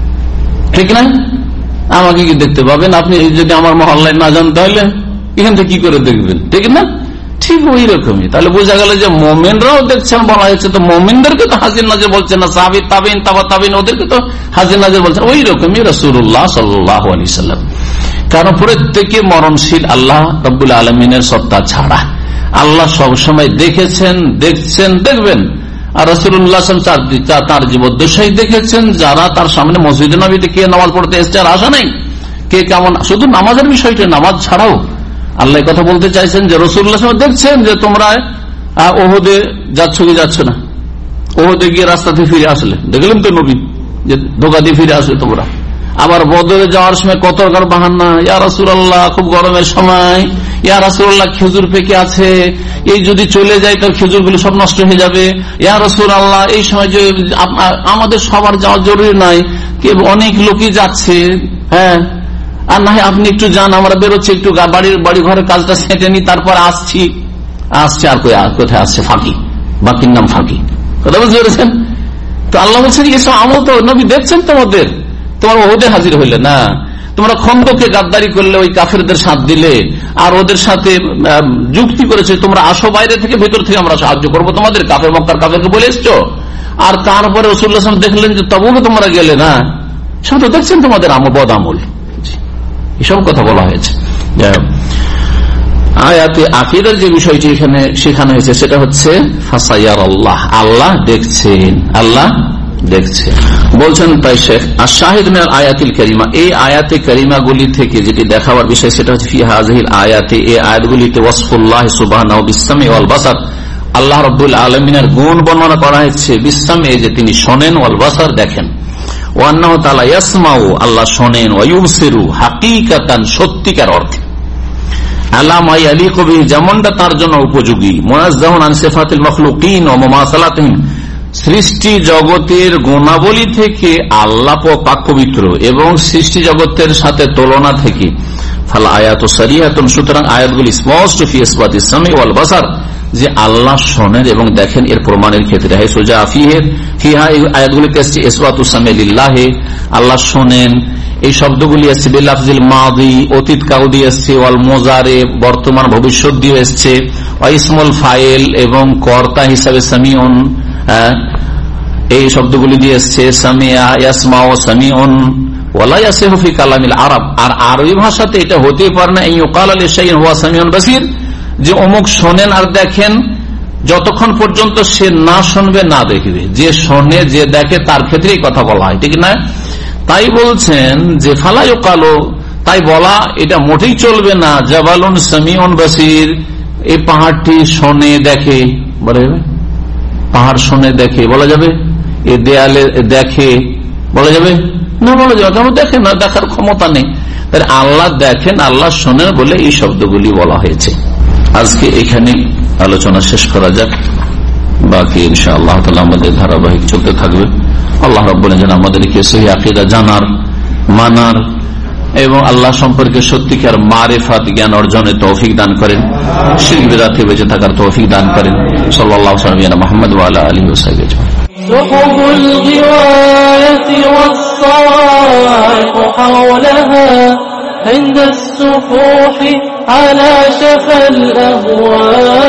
ঠিক না? আমাকে কি দেখতে পাবেন আপনি? যদি আমার মহল্লায় না যান তাহলে এখান থেকে কি করে দেখবেন, ঠিক না? ঠিক ওই রকমই। তাহলে বোঝা গেল যে মুমিনরাও দেখছেন বলা হয়েছে, তো মুমিনদেরকে তো হাজির নাজির বলছেন না, সাহাবী তাবেইন, তাবা তাবেইন, ওদেরকে তো হাজির নাজির বলছেন। ওই রকমই রাসূলুল্লাহ সাল্লাল্লাহু আলাইহি সাল্লাম, কারণ প্রত্যেকে মরণশীল আল্লাহ রাব্বুল আলামিনের সত্তা ছাড়া। আল্লাহ সবসময় দেখেছেন, দেখছেন, দেখবেন। আর রাসূলুল্লাহ সাল্লাল্লাহু আলাইহি ওয়াসাল্লাম তার জীবদ্দশায় দেখেছেন, যারা তার সামনে মসজিদে নববীতে কে নামাজ পড়তে এসেছে আর আসা নাই, কে কেমন, শুধু নামাজের বিষয়টা, নামাজ ছাড়াও আল্লাহ কথা বলতে চাইছেন যে রাসূলুল্লাহ সাল্লাল্লাহু আলাইহি ওয়াসাল্লাম দেখছেন যে তোমরা ওহদে যাচ্ছ কি যাচ্ছ না, ওহদে গিয়ে রাস্তাতে ফিরে আসলে, দেখলেন তো নবী যে ধোকা দিয়ে ফিরে আসলে তোমরা। আবার বদরে যাওয়ার সময় কত বাহান্না, ইয়া রাসূলুল্লাহ খুব গরমের সময়, ইয়া রাসূলুল্লাহ খেজুর পেকে আছে, এই যদি চলে যায় তার খেজুর গুলো সব নষ্ট হয়ে যাবে, ইয়া রাসূলুল্লাহ এই সময় যে আমাদের সবার যাওয়া জরুরি নাই, অনেক লোকই যাচ্ছে, হ্যাঁ আর না হয় আপনি একটু যান, আমরা বেরোচ্ছি, একটু বাড়ির বাড়ি ঘরের কাজটা সেটে নি, তারপর আসছি। আসছে আর কোথায় আসছে? ফাঁকি, বাকির নাম ফাঁকি। কথা বুঝতে পেরেছেন? তো আল্লাহ বলছেন এসব আমল তো নবী দেখছেন তোমাদের, তোমার ওহদে হাজির হইলে না, তোমরা খন্দকে গাদ্দারি করলে, ওই কাফেরদের সাথ দিলে, আর ওদের সাথে যুক্তি করেছে, তোমরা আসো বাইরে থেকে, ভেতর থেকে আমরা সাহায্য করবো তোমাদের, কাফের মক্কার কাফেরকে বলে এসছো। আর তারপরে রাসূলুল্লাহ সাল্লাল্লাহু আলাইহি ওয়াসাল্লাম দেখলেন যে তবুও তোমরা গেলে না, সব তো দেখছেন তোমাদের আমল, বদ আমল, এসব কথা বলা হয়েছে। আয়াতে আকীদার যে বিষয়টি এখানে শেখানো হয়েছে সেটা হচ্ছে ফাসায়ার আল্লাহ, আল্লাহ দেখছেন, আল্লাহ দেখছেন বলছেন। তাই শেখ আর শাহিদ মিনাল আয়াতিল কারিমা, এই আয়াতে কারিমা গুলি থেকে যেটি দেখাবার বিষয় সেটা হচ্ছে ফি হাযিহিল আয়াতে, এই আয়াতগুলিতে ওয়াসফুল্লাহ সুবহানাহু বিসসামি ওয়াল বাসার, আল্লাহ রাব্বুল আলামিনের গুণ বর্ণনা করা হয়েছে। বিসসামি, যে তিনি শোনেন, ওয়াল বাসার দেখেন, ওয়ান্নাহু তাআলা ইয়াসমাউ, আল্লাহ শোনেন, ওয়া ইউবসিরু হাকীকাতান, সত্যিকার অর্থে, আলা মা ইয়ালিকু বিহি, যেমনটা তার জন্য উপযোগী, মুনাজ্জাহুন আন সিফাতিল মাখলুকিন ওয়া মুমাসালাতিহিম, সৃষ্টি জগতের গুণাবলী থেকে আল্লাহ পাক পবিত্র এবং সৃষ্টি জগতের সাথে তুলনা থেকে ফাল আয়াত সারিহাতুন, সুতরাং আয়াতগুলি স্পষ্ট ফি ইসবাতিস সামি ওয়াল বাসার, যে আল্লাহ শোনেন এবং দেখেন এর প্রমাণের ক্ষেত্রে। হে সুজা ফিহে ফিহা, এই আয়াতগুলিতে এসেছে ইসবাতুস সামি লিল্লাহি, আল্লাহ শোনেন। এই শব্দগুলি এসছে বিলাফজিল মাদি, অতীত কাল দিয়ে এসছে, ওয়াল মুজারে বর্তমান ভবিষ্যৎ দিয়ে এসছে, ওয়া ইসমুল ফাইল এবং কর্তা হিসাবে সামিউন এই শব্দগুলি দিয়ে এসছে। সামিয়া ইয়াসমাউ সামিউন ওয়ালা ইয়াসিহু ফি কালামিল আরব, আর আরবি ভাষাতে এটা হতে পারে না এই ইউকাল লিশাইইন হুয়া সামিউন বাসির, যে অমুক শোনেন আর দেখেন, যতক্ষণ পর্যন্ত সে না শুনবে না দেখবে। যে শোনে যে দেখে তার ক্ষেত্রেই কথা বলা হয়, ঠিক না? তাই বলছেন যে ফালা ইউকালু, তাই বলা এটা মোটেই চলবে না জাবালুন সামিউন বাসির, এই পাহাড়টি শোনে দেখে, বলা যাবে? পাহাড় শোনে দেখে বলা যাবে? এ দেয়ালে দেখে বলা যাবে না? বলা যাবে কারণ দেখে না, দেখার ক্ষমতা নেই। তাই আল্লাহ দেখেন, আল্লাহ শোনেন বলে এই শব্দগুলি বলা হয়েছে। আজকে এখানে আলোচনা শেষ করা যাক, বাকি ইনশাআল্লাহ তাআলা আমাদের ধারাবাহিক চলতে থাকবে। আল্লাহ রাব্বুল আলামিন আমাদেরকে সহিহ আকীদা জানার, মানার এবং আল্লাহ সম্পর্কে সত্যিকার মারিফাত জ্ঞান অর্জনের তৌফিক দান করেন, শিরক বিদআত থেকে বেঁচে থাকার তৌফিক দান করেন। সাল্লাল্লাহু আলাইহি ওয়া মুহাম্মদ ওয়া আলা আলিহি ওয়া সাহবিহি আজমাইন। سحب الغواية والصواعق حولها عند السفوح على شفا الأهواء